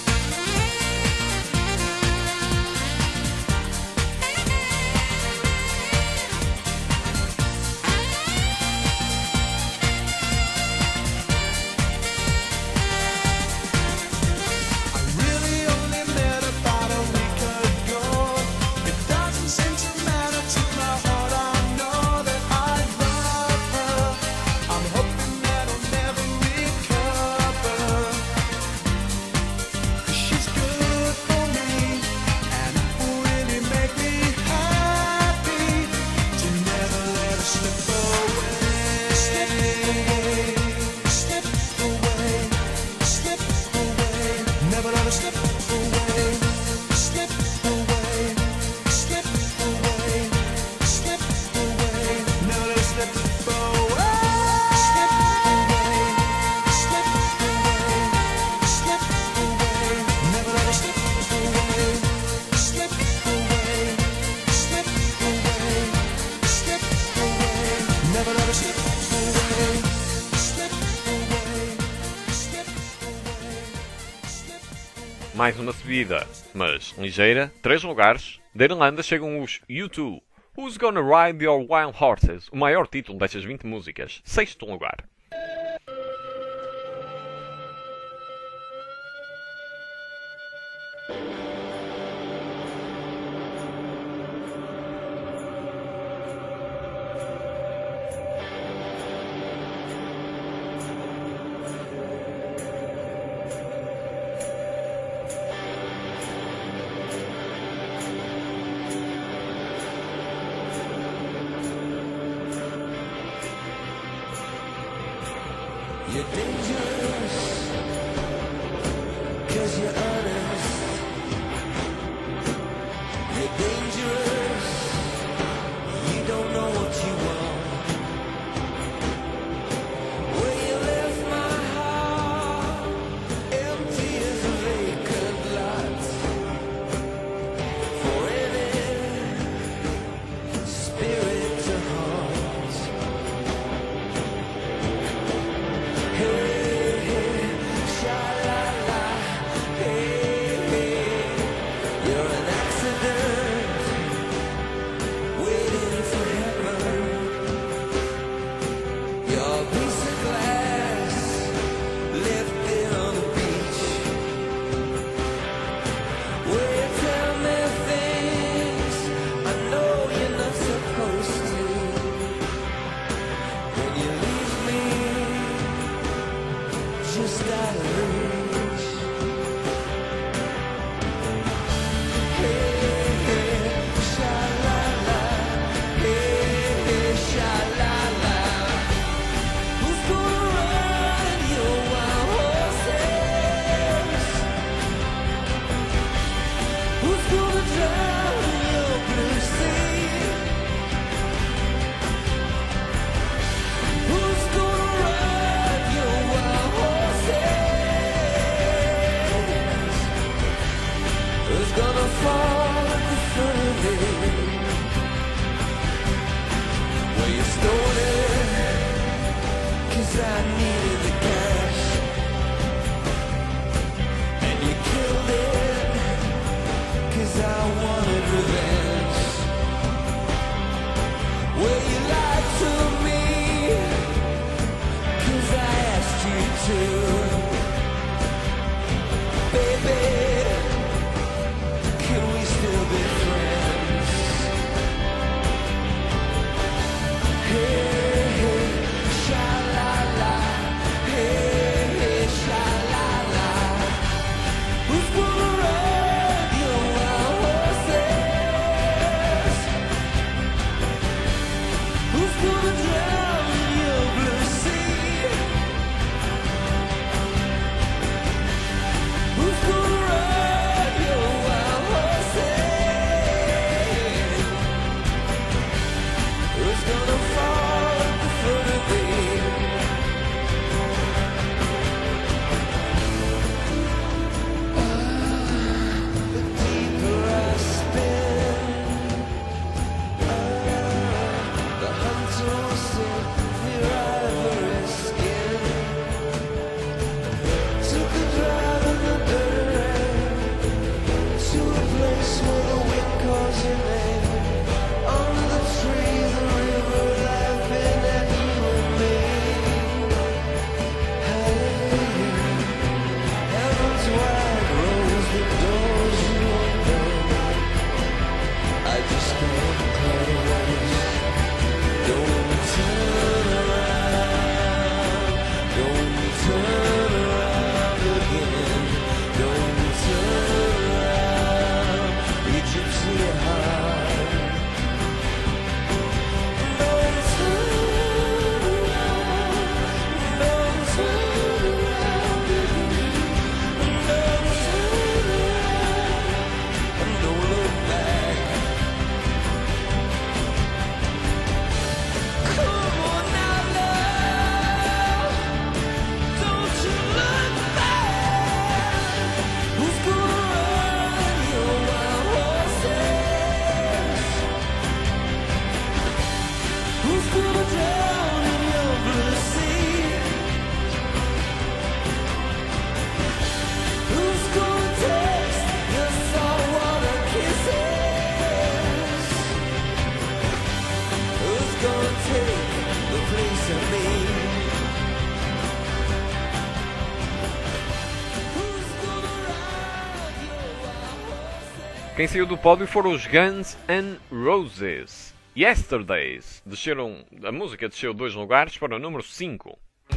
I really only met about a week ago. It doesn't seem to matter to my heart. I know that I love her. I'm hoping that I'll never recover. 'Cause she's good for me, and it will really make me happy to never let her slip away. Slip away, slip away, slip away, never let her slip away. Slip away, slip away, slip away, never let her slip away. Slip away, slip away, slip away, never let her slip away. Slip away, slip away, slip away, never let her slip away. Slip away, slip away, slip away. Mais uma subida, mas ligeira, 3 lugares. Da Irlanda chegam os U2. Who's Gonna Ride Your Wild Horses? O maior título destas 20 músicas. 6º lugar. You're dangerous, 'cause you're honest. You're dangerous, you don't know what you want. Where you left my heart, empty as a vacant lot. For any spirit to haunt. Hey, hey, sha-la-la, hey, hey, you're an accident. fall at the foot of it. Well, you stole it, 'cause I needed the cash. And you killed it, 'cause I wanted revenge. Well, you lied to me, 'cause I asked you to. Baby, can we still be friends? Hey, hey, sha-la-la. Hey, hey, sha-la-la. Who's gonna ride your wild horses? Who's gonna drown your blue sea? Who's gonna ride your wild horses? Who's gonna fall at the foot of it? The deeper I spin, the hunter will sink your ivory skin. Took a drive in the dirty rain to a place where the wind calls your name. Under the trees, the river, life been at you and me. Hallelujah, heaven's wide rose, the doors you open. I just can't close. Don't turn around. Don't turn around again. Don't turn around, you gypsy heart. Don't turn around. Don't turn around again. Don't turn around and don't look back. Come on now, love, don't you look back. Who's gonna ride your wild horses? Who's gonna drown in your blue sea? Who's gonna taste your saltwater kisses? Who's gonna take the place of me? Who's gonna ride your wild horses? Quem saiu do pódio foram os Guns N' Roses. Yesterdays. A música desceu 2 lugares para o número 5.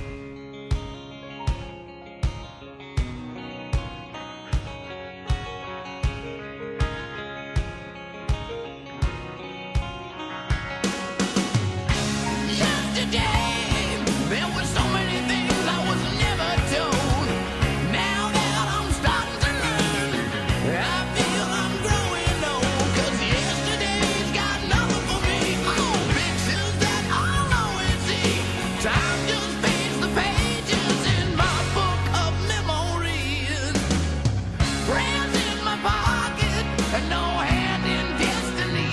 Yesterday, there were so many things I was never told. Now that I'm starting to learn, I feel I'm growing old. 'Cause yesterday's got nothing for me. Oh, pictures that I'll always see. Time just fades the pages in my book of memories. Prayers in my pocket and no hand in destiny.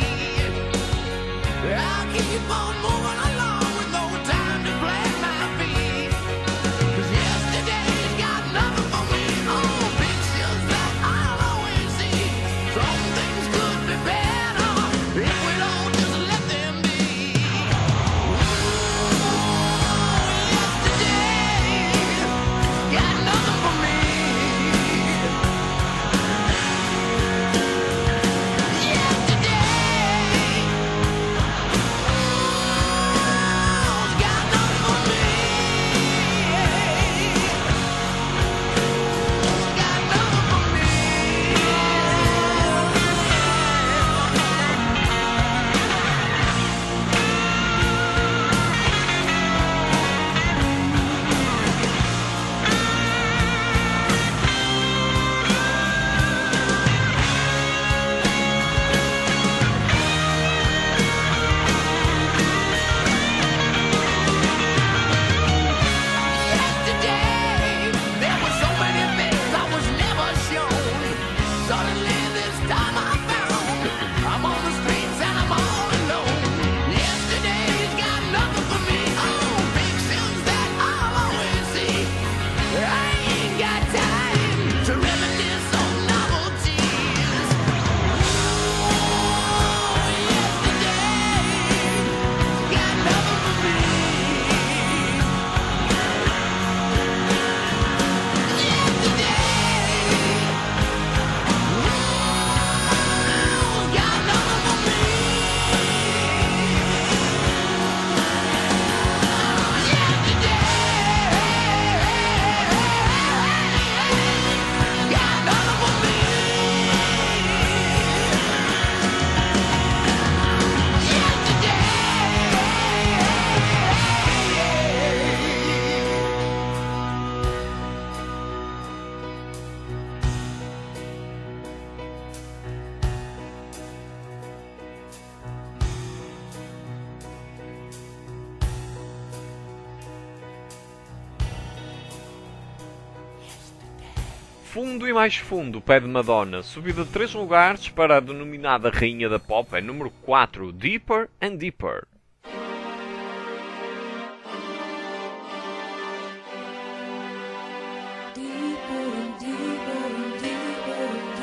I'll keep on moving along with no time to plant my feet. 'Cause yesterday's got nothing for me. Oh, pictures that I'll always see. Some things could be better if we'd all just let them be. Yesterday got nothing for me. Yesterday got nothing for me. Got nothing for me. Yesterday, there were so many things I was never shown. Suddenly this time I Fundo e mais fundo, pede Madonna. Subida de 3 lugares para a denominada rainha da pop. É número 4, Deeper and Deeper. Deeper and deeper and deeper and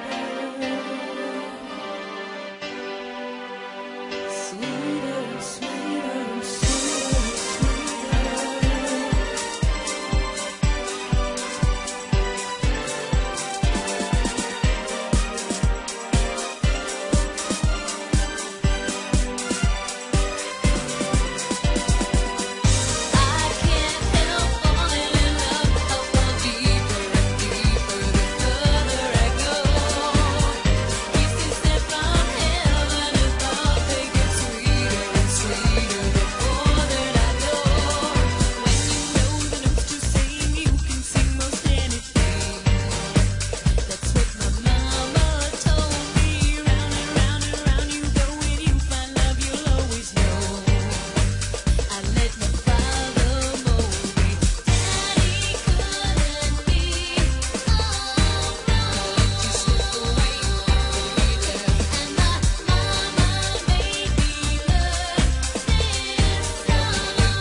deeper. Sweeter and sweeter and sweeter and I can't help falling in love. I fall deeper and deeper the further I go. Kisses sent from heaven above, they get sweeter and sweeter the more that I know. When you know the notes to sing, you can sing most anything. That's what my mama told me. Round and round and round you go. When you find love, you'll always know. I let my father mold me. Daddy couldn't be alone. You slip away, baby, and my mama made me learn this song.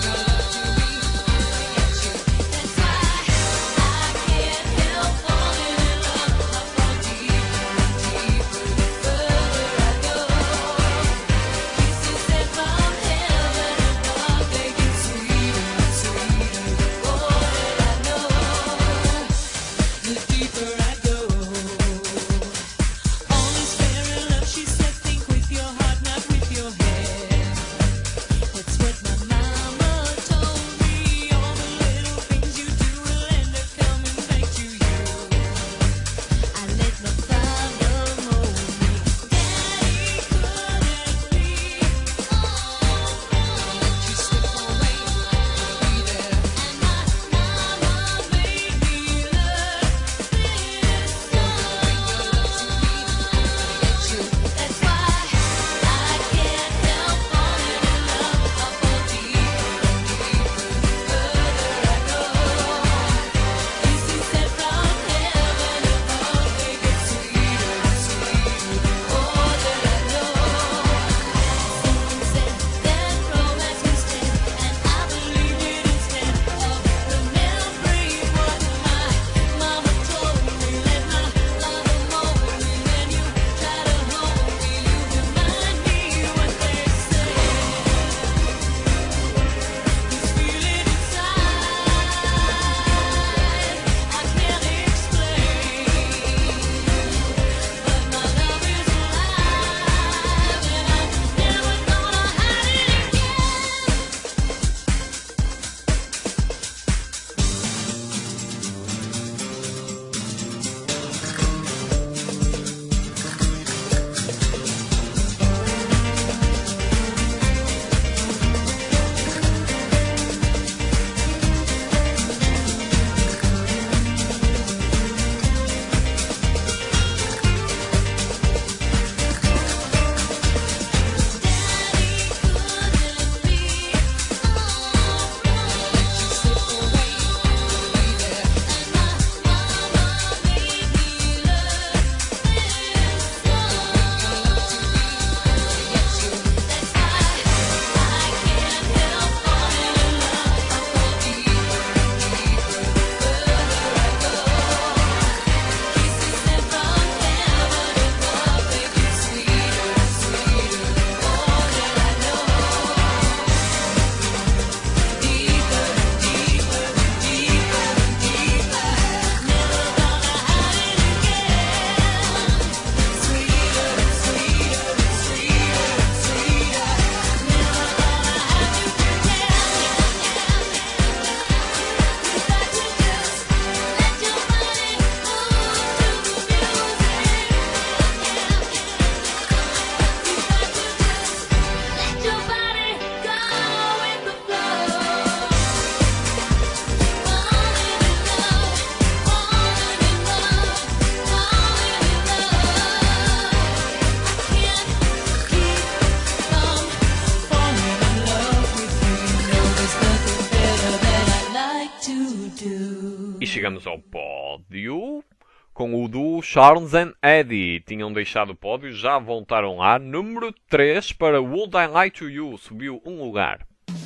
That's why I can't help falling in love. I fall deeper and deeper the further I go. Kisses sent from heaven above, they get sweeter and sweeter the more that I know. The deeper I go. All is fair in love, she said. Think with your heart, not with your head. That's what my mama told me. All the little things you do will end up coming back to you. I let my father mold me. Daddy couldn't be alone. You slip away, baby, and my mama made me learn this song. That's why I can't help falling in love. I fall deeper and deeper the further I go. Kisses sent from heaven above, they get sweeter and sweeter the more that I know. Someone said that romance was dead, and I believed it instead of the memory of what my mama told me. Let my father mold me. When you try to hold me, you remind me what they say. This feeling inside, I can't explain. But my love is alive, and I'm never gonna hide it again. E chegamos ao pódio com o duo Charles and Eddie. Tinham deixado o pódio, já voltaram lá. Número 3 para Would I Lie to You, subiu um lugar.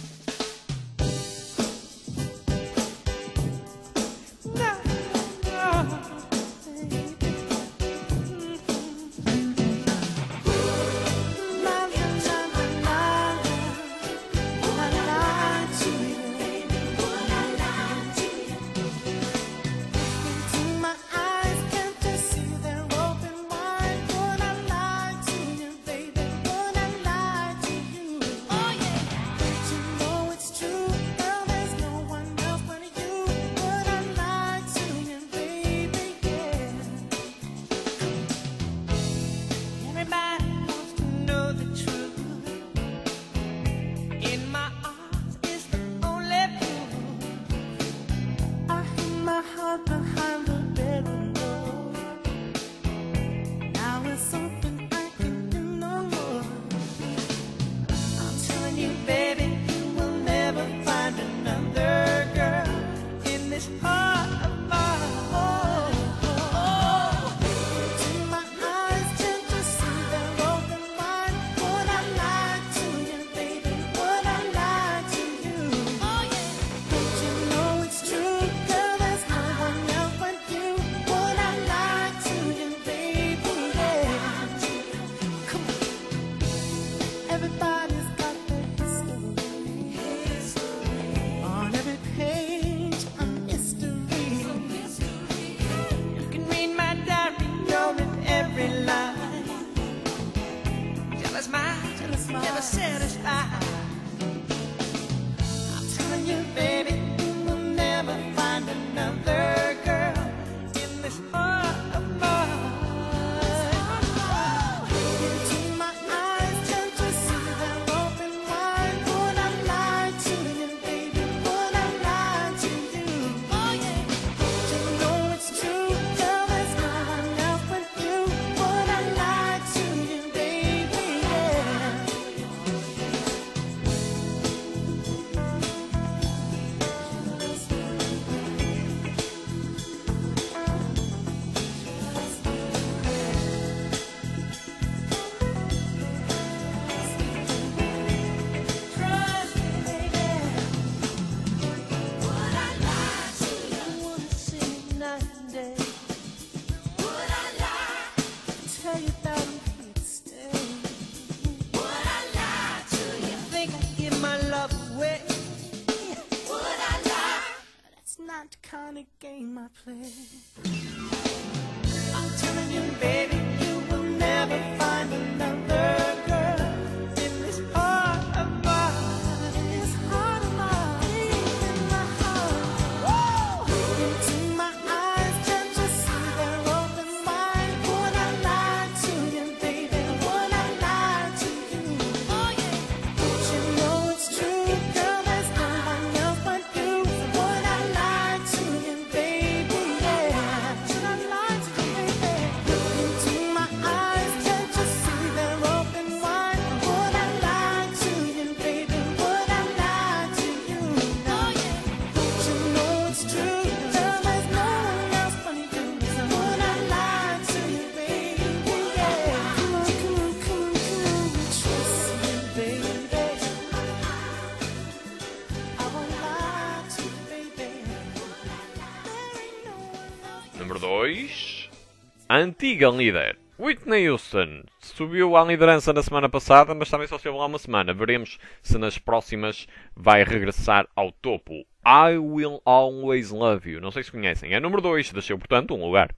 Número 2. A antiga líder Whitney Houston subiu à liderança na semana passada, mas também só esteve lá uma semana. Veremos se nas próximas vai regressar ao topo. I Will Always Love You. Não sei se conhecem. É número 2. Desceu, portanto, um lugar.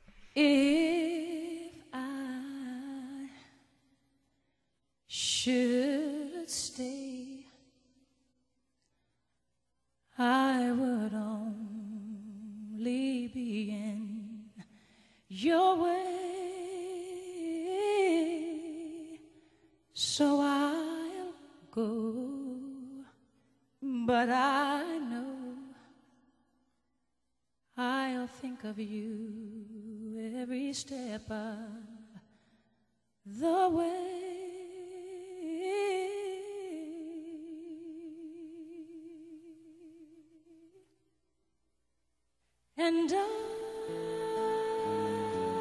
If I should stay, I would only be in your way, so I'll go, but I know I'll think of you every step of the way. And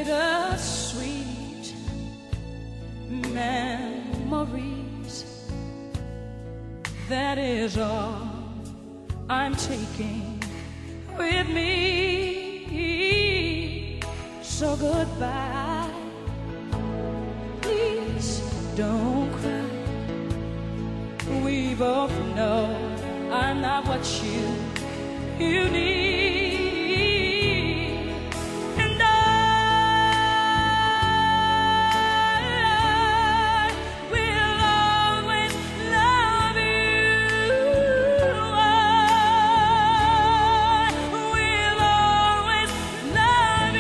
bittersweet memories. That is all I'm taking with me. So goodbye. Please don't cry. We both know I'm not what you need. And I will always love you. I will always love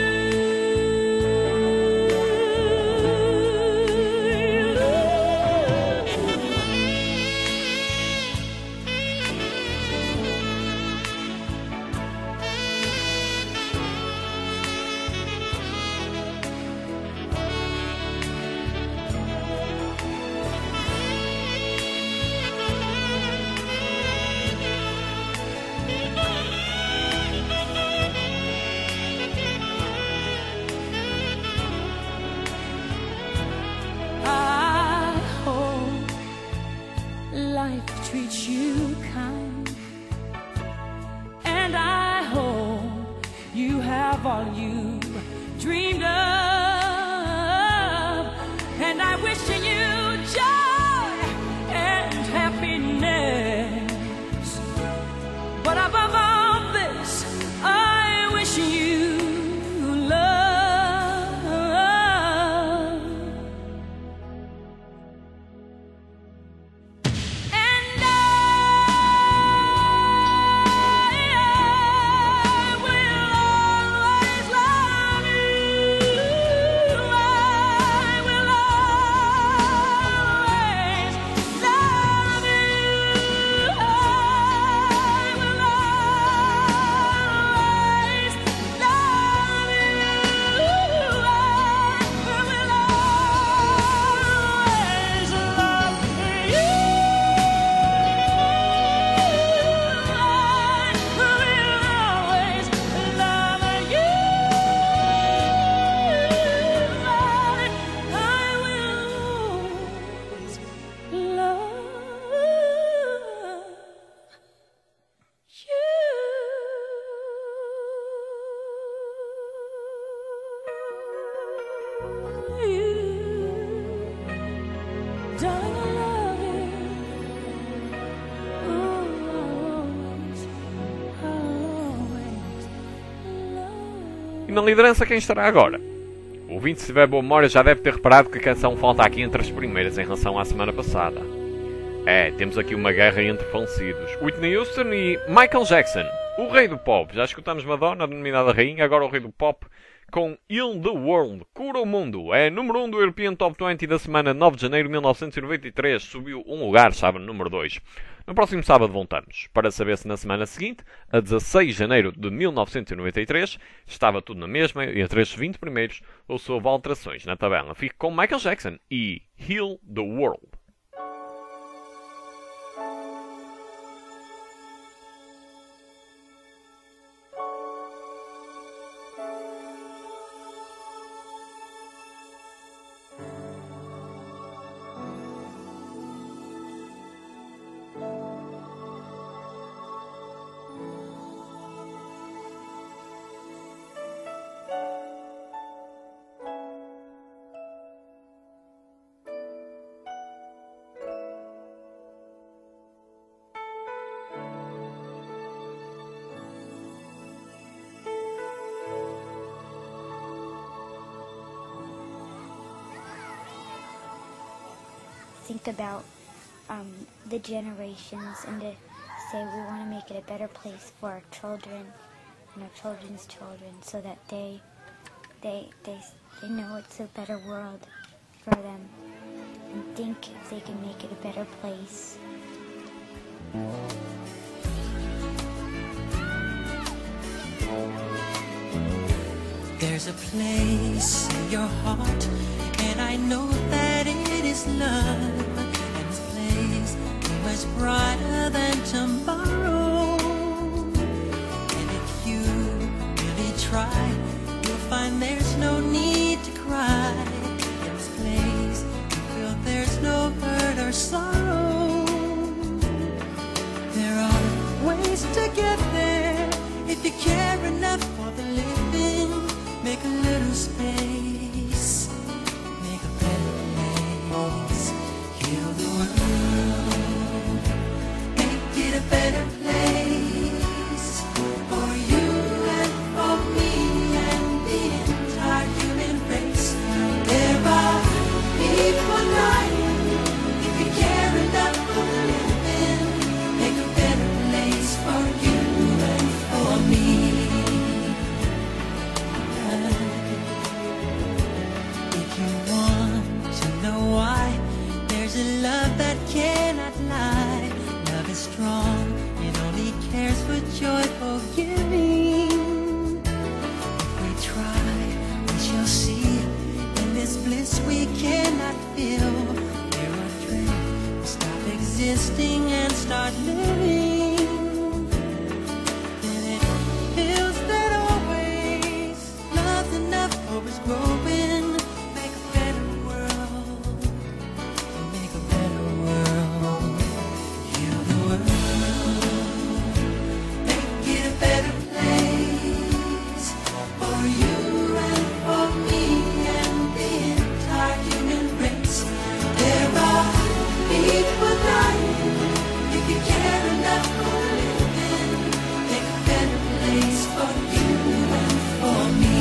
I hope life treats you kind, and I hope you have all you dreamed of, and I wish you joy and happiness. But above all this, I wish you love. And I will always love you. I will always love you. I will always love you. Darling, I love you. Always love E na liderança quem estará agora? O ouvinte, se tiver boa memória, já deve ter reparado que a canção falta aqui entre as primeiras em relação à semana passada. Temos aqui uma guerra entre falecidos. Whitney Houston e Michael Jackson, o rei do pop. Já escutamos Madonna, denominada rainha, agora o rei do pop, com Heal the World, Cura o Mundo. É número 1 do European Top 20 da semana 9 de janeiro de 1993. Subiu um lugar, sabe, número 2. No próximo sábado voltamos, para saber se na semana seguinte, a 16 de janeiro de 1993, estava tudo na mesma, entre estes 20 primeiros, ou se houve alterações na tabela. Fico com Michael Jackson e Heal the World. Think about the generations and to say we want to make it a better place for our children and our children's children, so that they know it's a better world for them, and think if they can make it a better place. There's a place in your heart, and I know that it is love, and this place is much brighter than tomorrow. And if you really try, you'll find and there's no need to cry. In this place, you feel there's no hurt or sorrow. There are ways to get there if you care enough for the living. Make a little space, make a better place. Heal the world, make it a better place for you and for me and the entire human race. There are people dying. If you care enough for the living, make a better place for you and for me. If you want to know why, there's a love that cannot lie. Love is strong, it only cares for joyful giving. If we try, we shall see. In this bliss we cannot feel. Where our dream will stop existing and start living. Then it feels that always love's enough, hope is growing. Make a better world, make a better world. Heal the world, make it a better place for you and for me and the entire human race. There are people dying. If you care enough for living, make a better place for you and for me.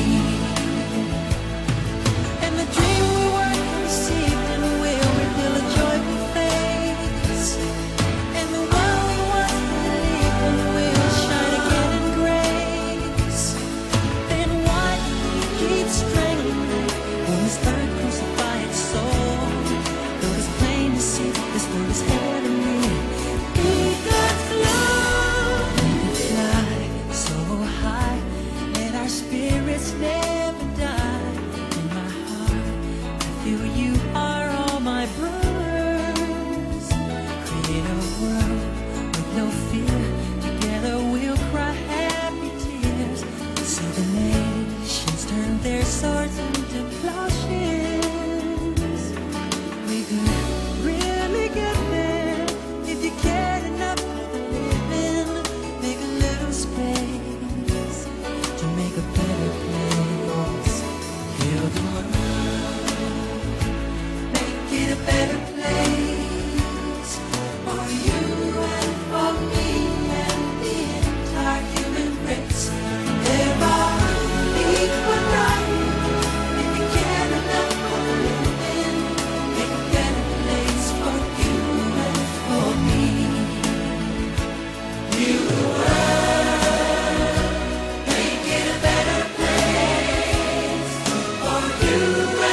And the dream we worked and received and will reveal a joyful face. And the one we once believed in will shine again in grace. Then why keep straining when this earth crucify its soul? Though it's plain to see this world is heavenly. Be God's love. We fly so high, let our spirits never die. In my heart, I feel you are all my brothers. Create a world with no fear. Together we'll cry happy tears. See the nations turn their swords into plowshares. We could really get there if you cared enough for the living. Make a little space to make a better place. Heal the world, make it a better place for you and for me and the entire human race. There are people dying. If you care enough for the living, make a better place for you and for me. Heal the world, make it a better place for you